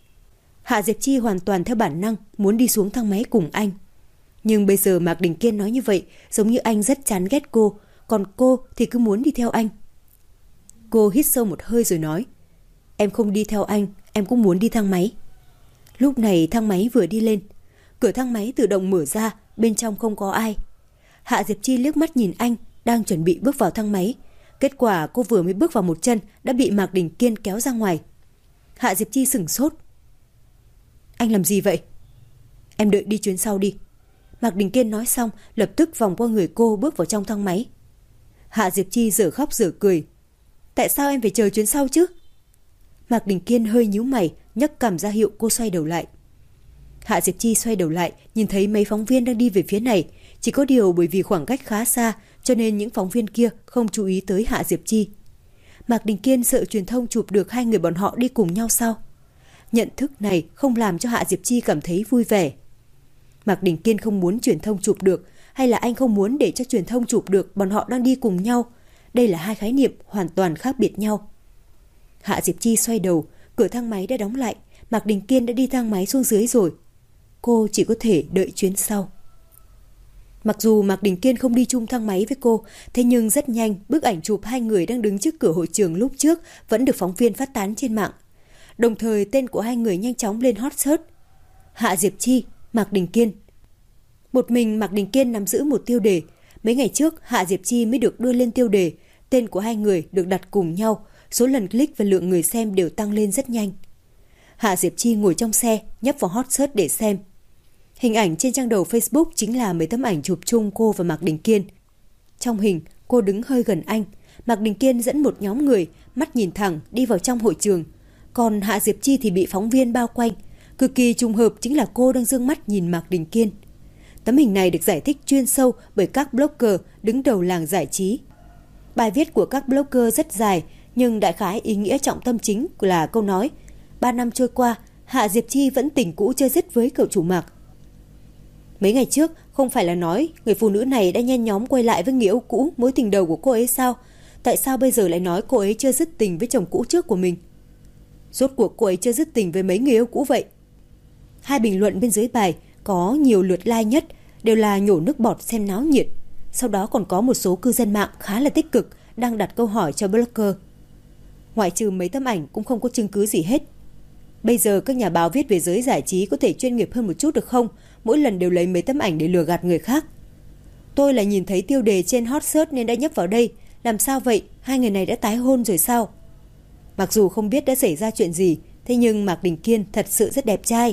Hạ Diệp Chi hoàn toàn theo bản năng muốn đi xuống thang máy cùng anh. Nhưng bây giờ Mạc Đình Kiên nói như vậy, giống như anh rất chán ghét cô, còn cô thì cứ muốn đi theo anh. Cô hít sâu một hơi rồi nói: em không đi theo anh, em cũng muốn đi thang máy. Lúc này thang máy vừa đi lên, cửa thang máy tự động mở ra, bên trong không có ai. Hạ Diệp Chi liếc mắt nhìn anh, đang chuẩn bị bước vào thang máy. Kết quả cô vừa mới bước vào một chân đã bị Mạc Đình Kiên kéo ra ngoài. Hạ Diệp Chi sửng sốt. Anh làm gì vậy? Em đợi đi chuyến sau đi. Mạc Đình Kiên nói xong, lập tức vòng qua người cô bước vào trong thang máy. Hạ Diệp Chi dở khóc dở cười. Tại sao em phải chờ chuyến sau chứ? Mạc Đình Kiên hơi nhíu mày, nhấc cằm ra hiệu cô xoay đầu lại. Hạ Diệp Chi xoay đầu lại, nhìn thấy mấy phóng viên đang đi về phía này. Chỉ có điều bởi vì khoảng cách khá xa, cho nên những phóng viên kia không chú ý tới Hạ Diệp Chi. Mạc Đình Kiên sợ truyền thông chụp được hai người bọn họ đi cùng nhau sao? Nhận thức này không làm cho Hạ Diệp Chi cảm thấy vui vẻ. Mạc Đình Kiên không muốn truyền thông chụp được, hay là anh không muốn để cho truyền thông chụp được bọn họ đang đi cùng nhau? Đây là hai khái niệm hoàn toàn khác biệt nhau. Hạ Diệp Chi xoay đầu, cửa thang máy đã đóng lại, Mạc Đình Kiên đã đi thang máy xuống dưới rồi. Cô chỉ có thể đợi chuyến sau. Mặc dù Mạc Đình Kiên không đi chung thang máy với cô, thế nhưng rất nhanh bức ảnh chụp hai người đang đứng trước cửa hội trường lúc trước vẫn được phóng viên phát tán trên mạng. Đồng thời tên của hai người nhanh chóng lên hot search. Hạ Diệp Chi, Mạc Đình Kiên. Một mình Mạc Đình Kiên nắm giữ một tiêu đề. Mấy ngày trước Hạ Diệp Chi mới được đưa lên tiêu đề. Tên của hai người được đặt cùng nhau, số lần click và lượng người xem đều tăng lên rất nhanh. Hạ Diệp Chi ngồi trong xe, nhấp vào hot search để xem. Hình ảnh trên trang đầu Facebook chính là mấy tấm ảnh chụp chung cô và Mạc Đình Kiên. Trong hình, cô đứng hơi gần anh. Mạc Đình Kiên dẫn một nhóm người, mắt nhìn thẳng, đi vào trong hội trường. Còn Hạ Diệp Chi thì bị phóng viên bao quanh. Cực kỳ trùng hợp chính là cô đang dương mắt nhìn Mạc Đình Kiên. Tấm hình này được giải thích chuyên sâu bởi các blogger đứng đầu làng giải trí. Bài viết của các blogger rất dài, nhưng đại khái ý nghĩa trọng tâm chính là câu nói 3 năm trôi qua, Hạ Diệp Chi vẫn tình cũ chơi dứt với cậu chủ Mạc. Mấy ngày trước, không phải là nói người phụ nữ này đã nhen nhóm quay lại với người yêu cũ, mối tình đầu của cô ấy sao? Tại sao bây giờ lại nói cô ấy chưa dứt tình với chồng cũ trước của mình? Rốt cuộc cô ấy chưa dứt tình với mấy người yêu cũ vậy? Hai bình luận bên dưới bài có nhiều lượt like nhất đều là nhổ nước bọt xem náo nhiệt. Sau đó còn có một số cư dân mạng khá là tích cực đang đặt câu hỏi cho blogger. Ngoại trừ mấy tấm ảnh cũng không có chứng cứ gì hết. Bây giờ các nhà báo viết về giới giải trí có thể chuyên nghiệp hơn một chút được không? Mỗi lần đều lấy mấy tấm ảnh để lừa gạt người khác. Tôi là nhìn thấy tiêu đề trên hot search nên đã nhấp vào đây. Làm sao vậy? Hai người này đã tái hôn rồi sao? Mặc dù không biết đã xảy ra chuyện gì, thế nhưng Mạc Đình Kiên thật sự rất đẹp trai.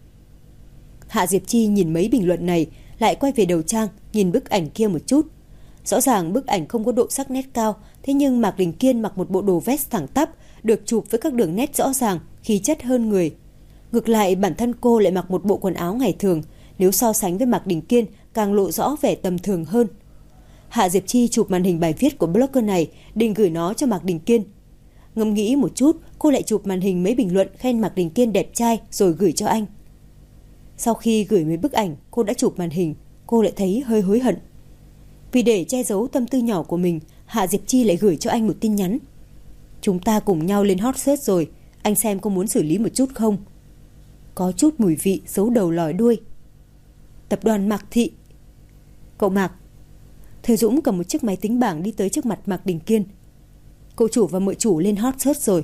Hạ Diệp Chi nhìn mấy bình luận này, lại quay về đầu trang, nhìn bức ảnh kia một chút. Rõ ràng bức ảnh không có độ sắc nét cao, thế nhưng Mạc Đình Kiên mặc một bộ đồ vest thẳng tắp, được chụp với các đường nét rõ ràng, khí chất hơn người. Ngược lại bản thân cô lại mặc một bộ quần áo ngày thường, nếu so sánh với Mạc Đình Kiên càng lộ rõ vẻ tầm thường hơn. Hạ Diệp Chi chụp màn hình bài viết của blogger này, định gửi nó cho Mạc Đình Kiên. Ngẫm nghĩ một chút, cô lại chụp màn hình mấy bình luận khen Mạc Đình Kiên đẹp trai rồi gửi cho anh. Sau khi gửi mấy bức ảnh cô đã chụp màn hình, cô lại thấy hơi hối hận. Vì để che giấu tâm tư nhỏ của mình, Hạ Diệp Chi lại gửi cho anh một tin nhắn. Chúng ta cùng nhau lên hot search rồi, anh xem có muốn xử lý một chút không? Có chút mùi vị giấu đầu lòi đuôi. Tập đoàn Mạc Thị. Cậu Mạc. Thời Dũng cầm một chiếc máy tính bảng đi tới trước mặt Mạc Đình Kiên. Cậu chủ và mợ chủ lên hot search rồi.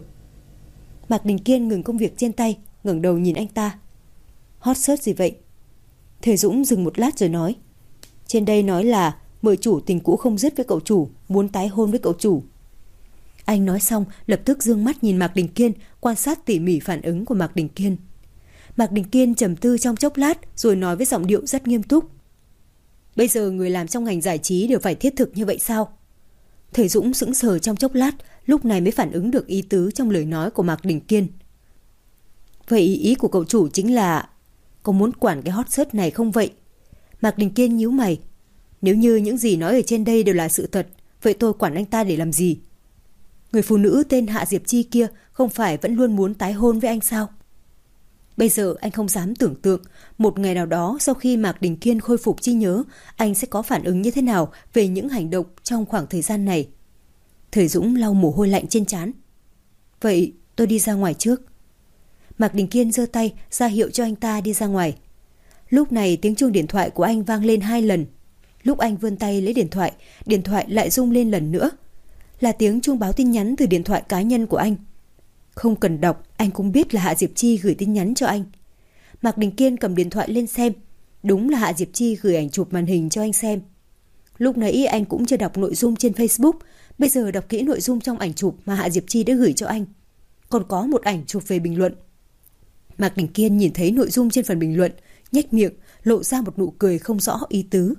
Mạc Đình Kiên ngừng công việc trên tay, ngẩng đầu nhìn anh ta. Hot search gì vậy? Thời Dũng dừng một lát rồi nói. Trên đây nói là mợ chủ tình cũ không dứt với cậu chủ, muốn tái hôn với cậu chủ. Anh nói xong lập tức dương mắt nhìn Mạc Đình Kiên, quan sát tỉ mỉ phản ứng của Mạc Đình Kiên. Mạc Đình Kiên trầm tư trong chốc lát rồi nói với giọng điệu rất nghiêm túc. Bây giờ người làm trong ngành giải trí đều phải thiết thực như vậy sao? Thời Dũng sững sờ trong chốc lát, lúc này mới phản ứng được ý tứ trong lời nói của Mạc Đình Kiên. Vậy ý của cậu chủ chính là có muốn quản cái hot search này không vậy? Mạc Đình Kiên nhíu mày. Nếu như những gì nói ở trên đây đều là sự thật, vậy tôi quản anh ta để làm gì? Người phụ nữ tên Hạ Diệp Chi kia không phải vẫn luôn muốn tái hôn với anh sao? Bây giờ anh không dám tưởng tượng một ngày nào đó sau khi Mạc Đình Kiên khôi phục trí nhớ, anh sẽ có phản ứng như thế nào về những hành động trong khoảng thời gian này. Thời Dũng lau mồ hôi lạnh trên trán. Vậy tôi đi ra ngoài trước. Mạc Đình Kiên giơ tay ra hiệu cho anh ta đi ra ngoài. Lúc này tiếng chuông điện thoại của anh vang lên 2 lần. Lúc anh vươn tay lấy điện thoại lại rung lên lần nữa. Là tiếng chuông báo tin nhắn từ điện thoại cá nhân của anh. Không cần đọc, anh cũng biết là Hạ Diệp Chi gửi tin nhắn cho anh. Mạc Đình Kiên cầm điện thoại lên xem. Đúng là Hạ Diệp Chi gửi ảnh chụp màn hình cho anh xem. Lúc nãy anh cũng chưa đọc nội dung trên Facebook, bây giờ đọc kỹ nội dung trong ảnh chụp mà Hạ Diệp Chi đã gửi cho anh. Còn có một ảnh chụp về bình luận. Mạc Đình Kiên nhìn thấy nội dung trên phần bình luận, nhếch miệng, lộ ra một nụ cười không rõ ý tứ.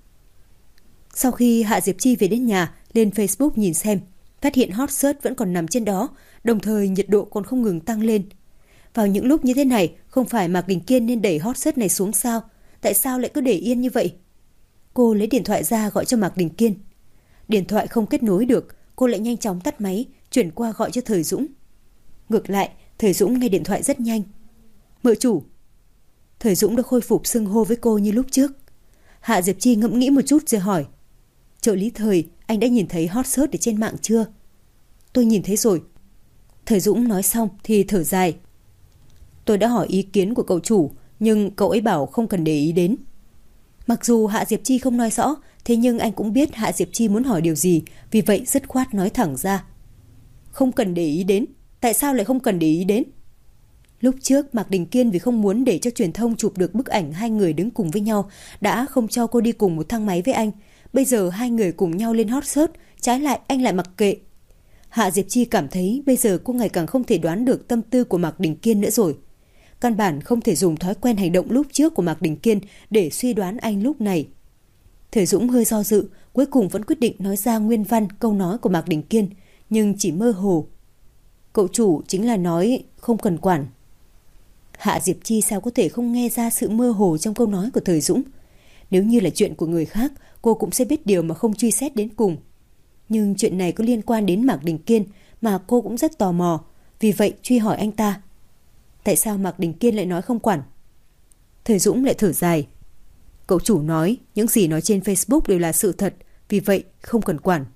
Sau khi Hạ Diệp Chi về đến nhà, lên Facebook nhìn xem, phát hiện hot search vẫn còn nằm trên đó, đồng thời nhiệt độ còn không ngừng tăng lên. Vào những lúc như thế này, không phải Mạc Đình Kiên nên đẩy hot search này xuống sao? Tại sao lại cứ để yên như vậy? Cô lấy điện thoại ra gọi cho Mạc Đình Kiên. Điện thoại không kết nối được, cô lại nhanh chóng tắt máy, chuyển qua gọi cho Thời Dũng. Ngược lại, Thời Dũng nghe điện thoại rất nhanh. Mợ chủ. Thời Dũng đã khôi phục xưng hô với cô như lúc trước. Hạ Diệp Chi ngẫm nghĩ một chút rồi hỏi. Trợ lý Thời, anh đã nhìn thấy hot search ở trên mạng chưa? Tôi nhìn thấy rồi. Thời Dũng nói xong thì thở dài. Tôi đã hỏi ý kiến của cậu chủ, nhưng cậu ấy bảo không cần để ý đến. Mặc dù Hạ Diệp Chi không nói rõ, thế nhưng anh cũng biết Hạ Diệp Chi muốn hỏi điều gì, vì vậy dứt khoát nói thẳng ra. Không cần để ý đến. Tại sao lại không cần để ý đến? Lúc trước Mạc Đình Kiên vì không muốn để cho truyền thông chụp được bức ảnh hai người đứng cùng với nhau đã không cho cô đi cùng một thang máy với anh. Bây giờ hai người cùng nhau lên hot search, trái lại anh lại mặc kệ. Hạ Diệp Chi cảm thấy bây giờ cô ngày càng không thể đoán được tâm tư của Mạc Đình Kiên nữa rồi. Căn bản không thể dùng thói quen hành động lúc trước của Mạc Đình Kiên để suy đoán anh lúc này. Thời Dũng hơi do dự, cuối cùng vẫn quyết định nói ra nguyên văn câu nói của Mạc Đình Kiên, nhưng chỉ mơ hồ. Cậu chủ chính là nói không cần quản. Hạ Diệp Chi sao có thể không nghe ra sự mơ hồ trong câu nói của Thời Dũng. Nếu như là chuyện của người khác, cô cũng sẽ biết điều mà không truy xét đến cùng. Nhưng chuyện này có liên quan đến Mạc Đình Kiên mà cô cũng rất tò mò, vì vậy truy hỏi anh ta. Tại sao Mạc Đình Kiên lại nói không quản? Thời Dũng lại thở dài. Cậu chủ nói những gì nói trên Facebook đều là sự thật, vì vậy không cần quản.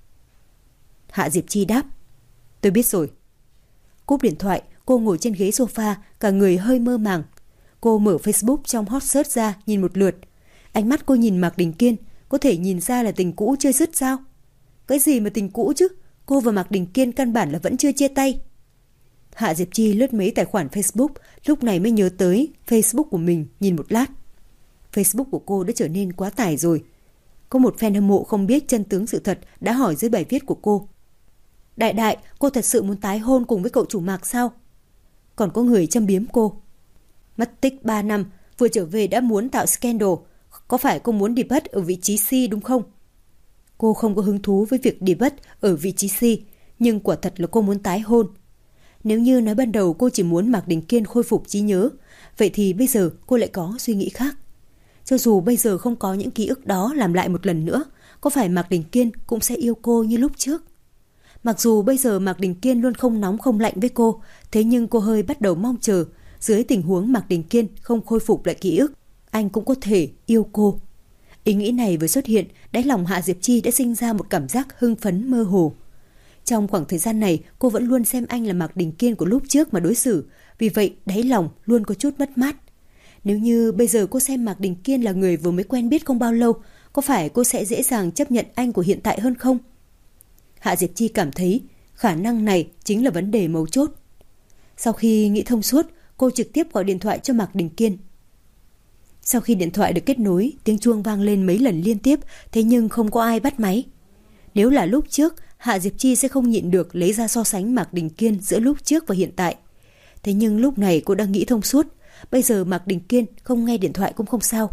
Hạ Diệp Chi đáp. Tôi biết rồi. Cúp điện thoại, cô ngồi trên ghế sofa, cả người hơi mơ màng. Cô mở Facebook trong hot search ra nhìn một lượt. Ánh mắt cô nhìn Mạc Đình Kiên, có thể nhìn ra là tình cũ chưa dứt sao? Cái gì mà tình cũ chứ? Cô và Mạc Đình Kiên căn bản là vẫn chưa chia tay. Hạ Diệp Chi lướt mấy tài khoản Facebook, lúc này mới nhớ tới Facebook của mình, nhìn một lát. Facebook của cô đã trở nên quá tải rồi. Có một fan hâm mộ không biết chân tướng sự thật đã hỏi dưới bài viết của cô. Đại, cô thật sự muốn tái hôn cùng với cậu chủ Mạc sao? Còn có người châm biếm cô. Mất tích 3 năm, vừa trở về đã muốn tạo scandal. Có phải cô muốn debut ở vị trí C đúng không? Cô không có hứng thú với việc debut ở vị trí C, nhưng quả thật là cô muốn tái hôn. Nếu như nói ban đầu cô chỉ muốn Mạc Đình Kiên khôi phục trí nhớ, vậy thì bây giờ cô lại có suy nghĩ khác. Cho dù bây giờ không có những ký ức đó làm lại một lần nữa, có phải Mạc Đình Kiên cũng sẽ yêu cô như lúc trước? Mặc dù bây giờ Mạc Đình Kiên luôn không nóng không lạnh với cô, thế nhưng cô hơi bắt đầu mong chờ, dưới tình huống Mạc Đình Kiên không khôi phục lại ký ức, anh cũng có thể yêu cô. Ý nghĩ này vừa xuất hiện, đáy lòng Hạ Diệp Chi đã sinh ra một cảm giác hưng phấn mơ hồ. Trong khoảng thời gian này, cô vẫn luôn xem anh là Mạc Đình Kiên của lúc trước mà đối xử, vì vậy đáy lòng luôn có chút mất mát. Nếu như bây giờ cô xem Mạc Đình Kiên là người vừa mới quen biết không bao lâu, có phải cô sẽ dễ dàng chấp nhận anh của hiện tại hơn không? Hạ Diệp Chi cảm thấy khả năng này chính là vấn đề mấu chốt. Sau khi nghĩ thông suốt, cô trực tiếp gọi điện thoại cho Mạc Đình Kiên. Sau khi điện thoại được kết nối, tiếng chuông vang lên mấy lần liên tiếp, thế nhưng không có ai bắt máy. Nếu là lúc trước, Hạ Diệp Chi sẽ không nhịn được lấy ra so sánh Mạc Đình Kiên giữa lúc trước và hiện tại. Thế nhưng lúc này cô đang nghĩ thông suốt, bây giờ Mạc Đình Kiên không nghe điện thoại cũng không sao.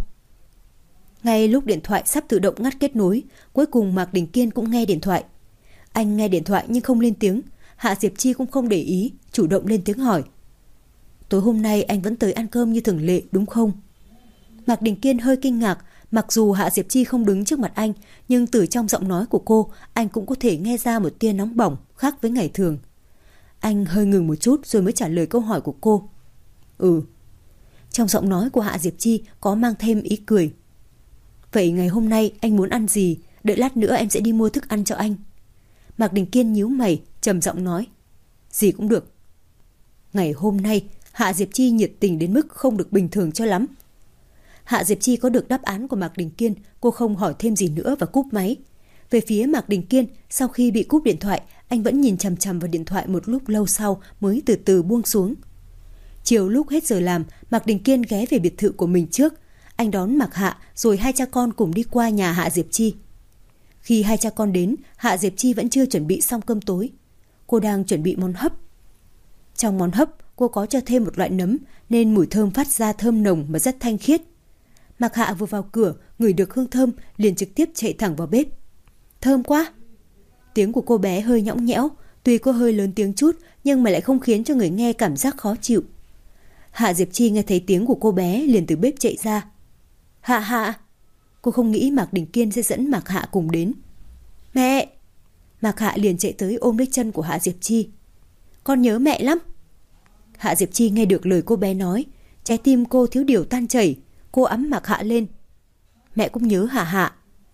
Ngay lúc điện thoại sắp tự động ngắt kết nối, cuối cùng Mạc Đình Kiên cũng nghe điện thoại. Anh nghe điện thoại nhưng không lên tiếng, Hạ Diệp Chi cũng không để ý, chủ động lên tiếng hỏi. Tối hôm nay anh vẫn tới ăn cơm như thường lệ đúng không? Mạc Đình Kiên hơi kinh ngạc, mặc dù Hạ Diệp Chi không đứng trước mặt anh, nhưng từ trong giọng nói của cô, anh cũng có thể nghe ra một tia nóng bỏng khác với ngày thường. Anh hơi ngừng một chút rồi mới trả lời câu hỏi của cô. Ừ. Trong giọng nói của Hạ Diệp Chi có mang thêm ý cười. Vậy ngày hôm nay anh muốn ăn gì? Đợi lát nữa em sẽ đi mua thức ăn cho anh. Mạc Đình Kiên nhíu mày, trầm giọng nói. Gì cũng được. Ngày hôm nay, Hạ Diệp Chi nhiệt tình đến mức không được bình thường cho lắm. Hạ Diệp Chi có được đáp án của Mạc Đình Kiên, cô không hỏi thêm gì nữa và cúp máy. Về phía Mạc Đình Kiên, sau khi bị cúp điện thoại, anh vẫn nhìn chằm chằm vào điện thoại một lúc lâu sau mới từ từ buông xuống. Chiều lúc hết giờ làm, Mạc Đình Kiên ghé về biệt thự của mình trước. Anh đón Mạc Hạ rồi hai cha con cùng đi qua nhà Hạ Diệp Chi. Khi hai cha con đến, Hạ Diệp Chi vẫn chưa chuẩn bị xong cơm tối. Cô đang chuẩn bị món hấp. Trong món hấp, cô có cho thêm một loại nấm nên mùi thơm phát ra thơm nồng mà rất thanh khiết. Mạc Hạ vừa vào cửa, ngửi được hương thơm liền trực tiếp chạy thẳng vào bếp. Thơm quá! Tiếng của cô bé hơi nhõng nhẽo, tuy cô hơi lớn tiếng chút nhưng mà lại không khiến cho người nghe cảm giác khó chịu. Hạ Diệp Chi nghe thấy tiếng của cô bé liền từ bếp chạy ra. Hạ Hạ! Cô không nghĩ Mạc Đình Kiên sẽ dẫn Mạc Hạ cùng đến. Mẹ! Mạc Hạ liền chạy tới ôm lấy chân của Hạ Diệp Chi. Con nhớ mẹ lắm. Hạ Diệp Chi nghe được lời cô bé nói, trái tim cô thiếu điều tan chảy. Cô ấm Mạc Hạ lên. Mẹ cũng nhớ Hạ Hạ.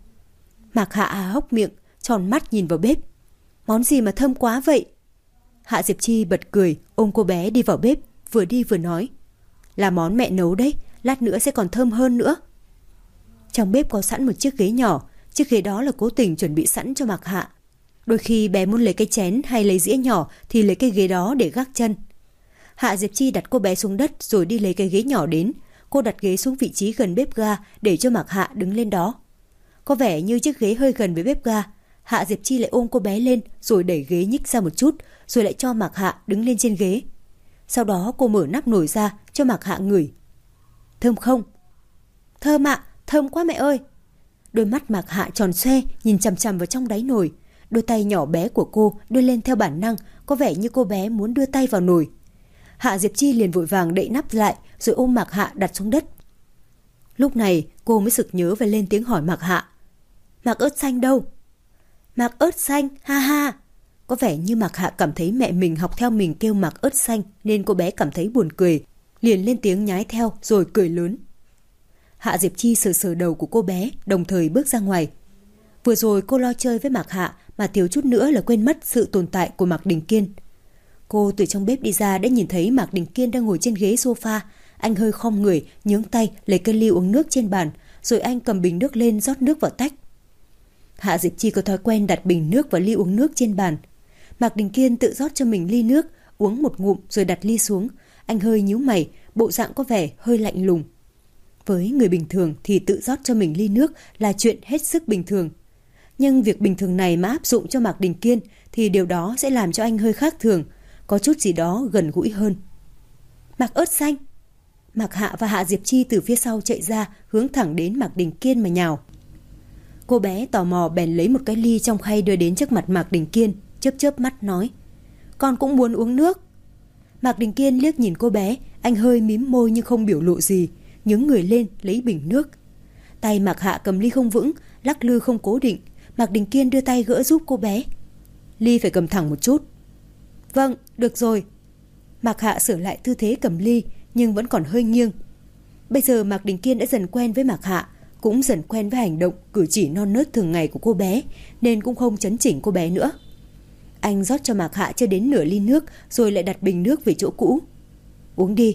Mạc Hạ hốc miệng, tròn mắt nhìn vào bếp. Món gì mà thơm quá vậy? Hạ Diệp Chi bật cười, ôm cô bé đi vào bếp, vừa đi vừa nói. Là món mẹ nấu đấy, lát nữa sẽ còn thơm hơn nữa. Trong bếp có sẵn một chiếc ghế nhỏ, chiếc ghế đó là cố tình chuẩn bị sẵn cho Mạc Hạ. Đôi khi bé muốn lấy cái chén hay lấy dĩa nhỏ thì lấy cái ghế đó để gác chân. Hạ Diệp Chi đặt cô bé xuống đất rồi đi lấy cái ghế nhỏ đến. Cô đặt ghế xuống vị trí gần bếp ga để cho Mạc Hạ đứng lên đó. Có vẻ như chiếc ghế hơi gần với bếp ga. Hạ Diệp Chi lại ôm cô bé lên rồi đẩy ghế nhích ra một chút, rồi lại cho Mạc Hạ đứng lên trên ghế. Sau đó cô mở nắp nồi ra cho Mạc Hạ ngửi. Thơm không? Thơm ạ, thơm quá mẹ ơi. Đôi mắt Mạc Hạ tròn xoe nhìn chằm chằm vào trong đáy nồi. Đôi tay nhỏ bé của cô đưa lên theo bản năng, có vẻ như cô bé muốn đưa tay vào nồi. Hạ Diệp Chi liền vội vàng đậy nắp lại rồi ôm Mạc Hạ đặt xuống đất. Lúc này cô mới sực nhớ và lên tiếng hỏi Mạc Hạ. Mạc ớt xanh đâu? Mạc ớt xanh, ha ha. Có vẻ như Mạc Hạ cảm thấy mẹ mình học theo mình kêu Mạc ớt xanh nên cô bé cảm thấy buồn cười, liền lên tiếng nhái theo rồi cười lớn. Hạ Diệp Chi sờ sờ đầu của cô bé, đồng thời bước ra ngoài. Vừa rồi cô lo chơi với Mạc Hạ mà thiếu chút nữa là quên mất sự tồn tại của Mạc Đình Kiên. Cô từ trong bếp đi ra đã nhìn thấy Mạc Đình Kiên đang ngồi trên ghế sofa. Anh hơi khom người, nhướng tay lấy cái ly uống nước trên bàn, rồi anh cầm bình nước lên rót nước vào tách. Hạ Diệp Chi có thói quen đặt bình nước và ly uống nước trên bàn. Mạc Đình Kiên tự rót cho mình ly nước, uống một ngụm rồi đặt ly xuống. Anh hơi nhíu mày, bộ dạng có vẻ hơi lạnh lùng. Với người bình thường thì tự rót cho mình ly nước là chuyện hết sức bình thường. Nhưng việc bình thường này mà áp dụng cho Mạc Đình Kiên thì điều đó sẽ làm cho anh hơi khác thường, có chút gì đó gần gũi hơn. Mạc ớt xanh. Mạc Hạ và Hạ Diệp Chi từ phía sau chạy ra, hướng thẳng đến Mạc Đình Kiên mà nhào. Cô bé tò mò bèn lấy một cái ly trong khay đưa đến trước mặt Mạc Đình Kiên, chớp chớp mắt nói: Con cũng muốn uống nước. Mạc Đình Kiên liếc nhìn cô bé, anh hơi mím môi nhưng không biểu lộ gì, nhướng người lên lấy bình nước. Tay Mạc Hạ cầm ly không vững, lắc lư không cố định. Mạc Đình Kiên đưa tay gỡ giúp cô bé. Ly phải cầm thẳng một chút. Vâng, được rồi. Mạc Hạ sửa lại tư thế cầm ly nhưng vẫn còn hơi nghiêng. Bây giờ Mạc Đình Kiên đã dần quen với Mạc Hạ, cũng dần quen với hành động cử chỉ non nớt thường ngày của cô bé, nên cũng không chấn chỉnh cô bé nữa. Anh rót cho Mạc Hạ chưa đến nửa ly nước rồi lại đặt bình nước về chỗ cũ. Uống đi.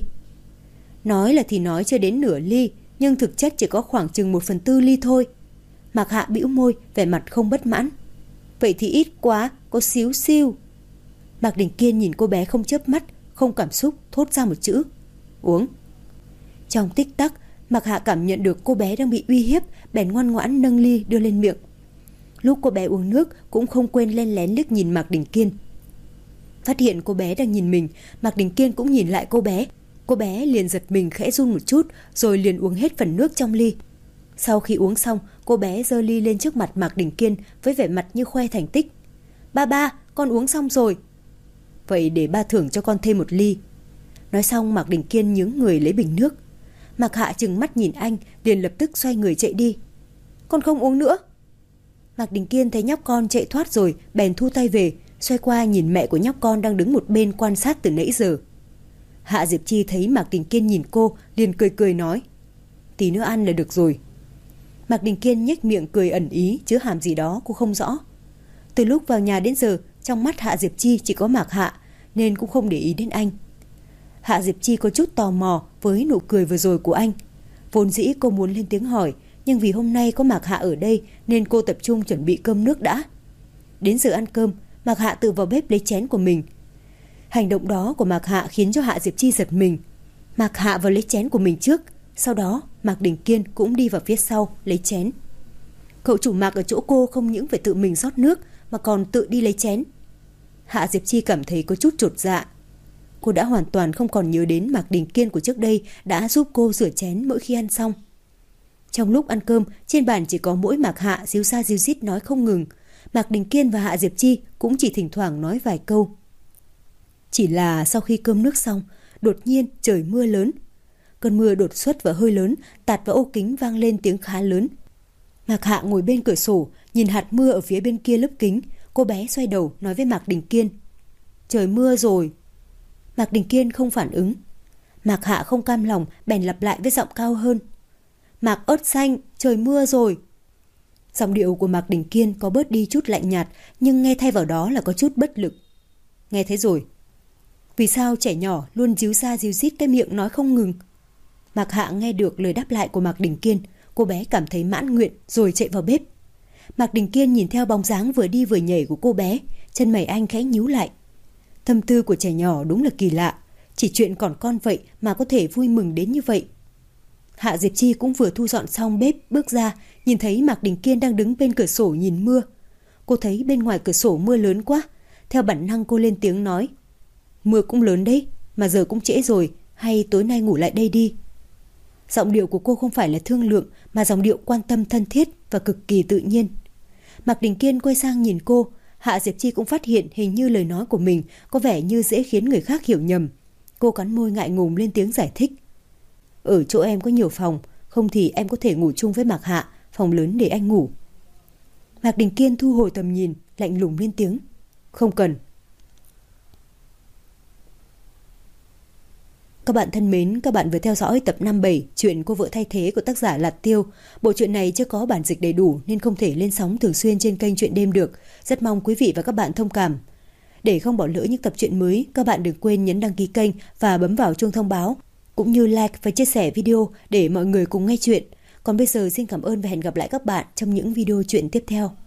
Nói là thì nói chưa đến nửa ly, nhưng thực chất chỉ có khoảng chừng 1/4 ly thôi. Mạc Hạ bĩu môi, vẻ mặt không bất mãn. Vậy thì ít quá, có xíu xiu. Mạc Đình Kiên nhìn cô bé không chớp mắt, không cảm xúc, thốt ra một chữ: uống. Trong tích tắc, Mạc Hạ cảm nhận được cô bé đang bị uy hiếp, bèn ngoan ngoãn nâng ly đưa lên miệng. Lúc cô bé uống nước cũng không quên len lén liếc nhìn Mạc Đình Kiên. Phát hiện cô bé đang nhìn mình, Mạc Đình Kiên cũng nhìn lại cô bé. Cô bé liền giật mình khẽ run một chút, rồi liền uống hết phần nước trong ly. Sau khi uống xong, cô bé giơ ly lên trước mặt Mạc Đình Kiên với vẻ mặt như khoe thành tích. Ba, con uống xong rồi. Vậy để ba thưởng cho con thêm một ly. Nói xong Mạc Đình Kiên nhướng người lấy bình nước. Mạc Hạ trừng mắt nhìn anh, liền lập tức xoay người chạy đi. Con không uống nữa. Mạc Đình Kiên thấy nhóc con chạy thoát rồi, bèn thu tay về, xoay qua nhìn mẹ của nhóc con đang đứng một bên quan sát từ nãy giờ. Hạ Diệp Chi thấy Mạc Đình Kiên nhìn cô, liền cười cười nói: Tí nữa ăn là được rồi. Mạc Đình Kiên nhếch miệng cười ẩn ý, chứa hàm gì đó cô không rõ. Từ lúc vào nhà đến giờ, trong mắt Hạ Diệp Chi chỉ có Mạc Hạ, nên cũng không để ý đến anh. Hạ Diệp Chi có chút tò mò với nụ cười vừa rồi của anh. Vốn dĩ cô muốn lên tiếng hỏi, nhưng vì hôm nay có Mạc Hạ ở đây nên cô tập trung chuẩn bị cơm nước đã. Đến giờ ăn cơm, Mạc Hạ tự vào bếp lấy chén của mình. Hành động đó của Mạc Hạ khiến cho Hạ Diệp Chi giật mình. Mạc Hạ vào lấy chén của mình trước, sau đó Mạc Đình Kiên cũng đi vào phía sau lấy chén. Cậu chủ Mạc ở chỗ cô không những phải tự mình rót nước mà còn tự đi lấy chén. Hạ Diệp Chi cảm thấy có chút chột dạ. Cô đã hoàn toàn không còn nhớ đến Mạc Đình Kiên của trước đây đã giúp cô rửa chén mỗi khi ăn xong. Trong lúc ăn cơm, trên bàn chỉ có mỗi Mạc Hạ díu xa díu dít nói không ngừng. Mạc Đình Kiên và Hạ Diệp Chi cũng chỉ thỉnh thoảng nói vài câu. Chỉ là sau khi cơm nước xong, đột nhiên trời mưa lớn. Cơn mưa đột xuất và hơi lớn, tạt vào ô kính vang lên tiếng khá lớn. Mạc Hạ ngồi bên cửa sổ, nhìn hạt mưa ở phía bên kia lớp kính. Cô bé xoay đầu nói với Mạc Đình Kiên: Trời mưa rồi. Mạc Đình Kiên không phản ứng. Mạc Hạ không cam lòng, bèn lặp lại với giọng cao hơn: Mạc ớt xanh, trời mưa rồi. Giọng điệu của Mạc Đình Kiên có bớt đi chút lạnh nhạt, nhưng nghe thay vào đó là có chút bất lực. Nghe thấy rồi. Vì sao trẻ nhỏ luôn díu ra díu dít cái miệng nói không ngừng? Mạc Hạ nghe được lời đáp lại của Mạc Đình Kiên. Cô bé cảm thấy mãn nguyện rồi chạy vào bếp. Mạc Đình Kiên nhìn theo bóng dáng vừa đi vừa nhảy của cô bé, chân mày anh khẽ nhíu lại. Tâm tư của trẻ nhỏ đúng là kỳ lạ, chỉ chuyện còn con vậy mà có thể vui mừng đến như vậy. Hạ Diệp Chi cũng vừa thu dọn xong bếp bước ra, nhìn thấy Mạc Đình Kiên đang đứng bên cửa sổ nhìn mưa. Cô thấy bên ngoài cửa sổ mưa lớn quá, theo bản năng cô lên tiếng nói. Mưa cũng lớn đấy, mà giờ cũng trễ rồi, hay tối nay ngủ lại đây đi. Giọng điệu của cô không phải là thương lượng mà giọng điệu quan tâm thân thiết và cực kỳ tự nhiên. Mạc Đình Kiên quay sang nhìn cô, Hạ Diệp Chi cũng phát hiện hình như lời nói của mình có vẻ như dễ khiến người khác hiểu nhầm. Cô cắn môi ngại ngùng lên tiếng giải thích. Ở chỗ em có nhiều phòng, không thì em có thể ngủ chung với Mạc Hạ, phòng lớn để anh ngủ. Mạc Đình Kiên thu hồi tầm nhìn, lạnh lùng lên tiếng. Không cần. Các bạn thân mến, các bạn vừa theo dõi tập 57 chuyện Cô vợ thay thế của tác giả Lạt Tiêu. Bộ truyện này chưa có bản dịch đầy đủ nên không thể lên sóng thường xuyên trên kênh Truyện Đêm được. Rất mong quý vị và các bạn thông cảm. Để không bỏ lỡ những tập truyện mới, các bạn đừng quên nhấn đăng ký kênh và bấm vào chuông thông báo, cũng như like và chia sẻ video để mọi người cùng nghe chuyện. Còn bây giờ xin cảm ơn và hẹn gặp lại các bạn trong những video truyện tiếp theo.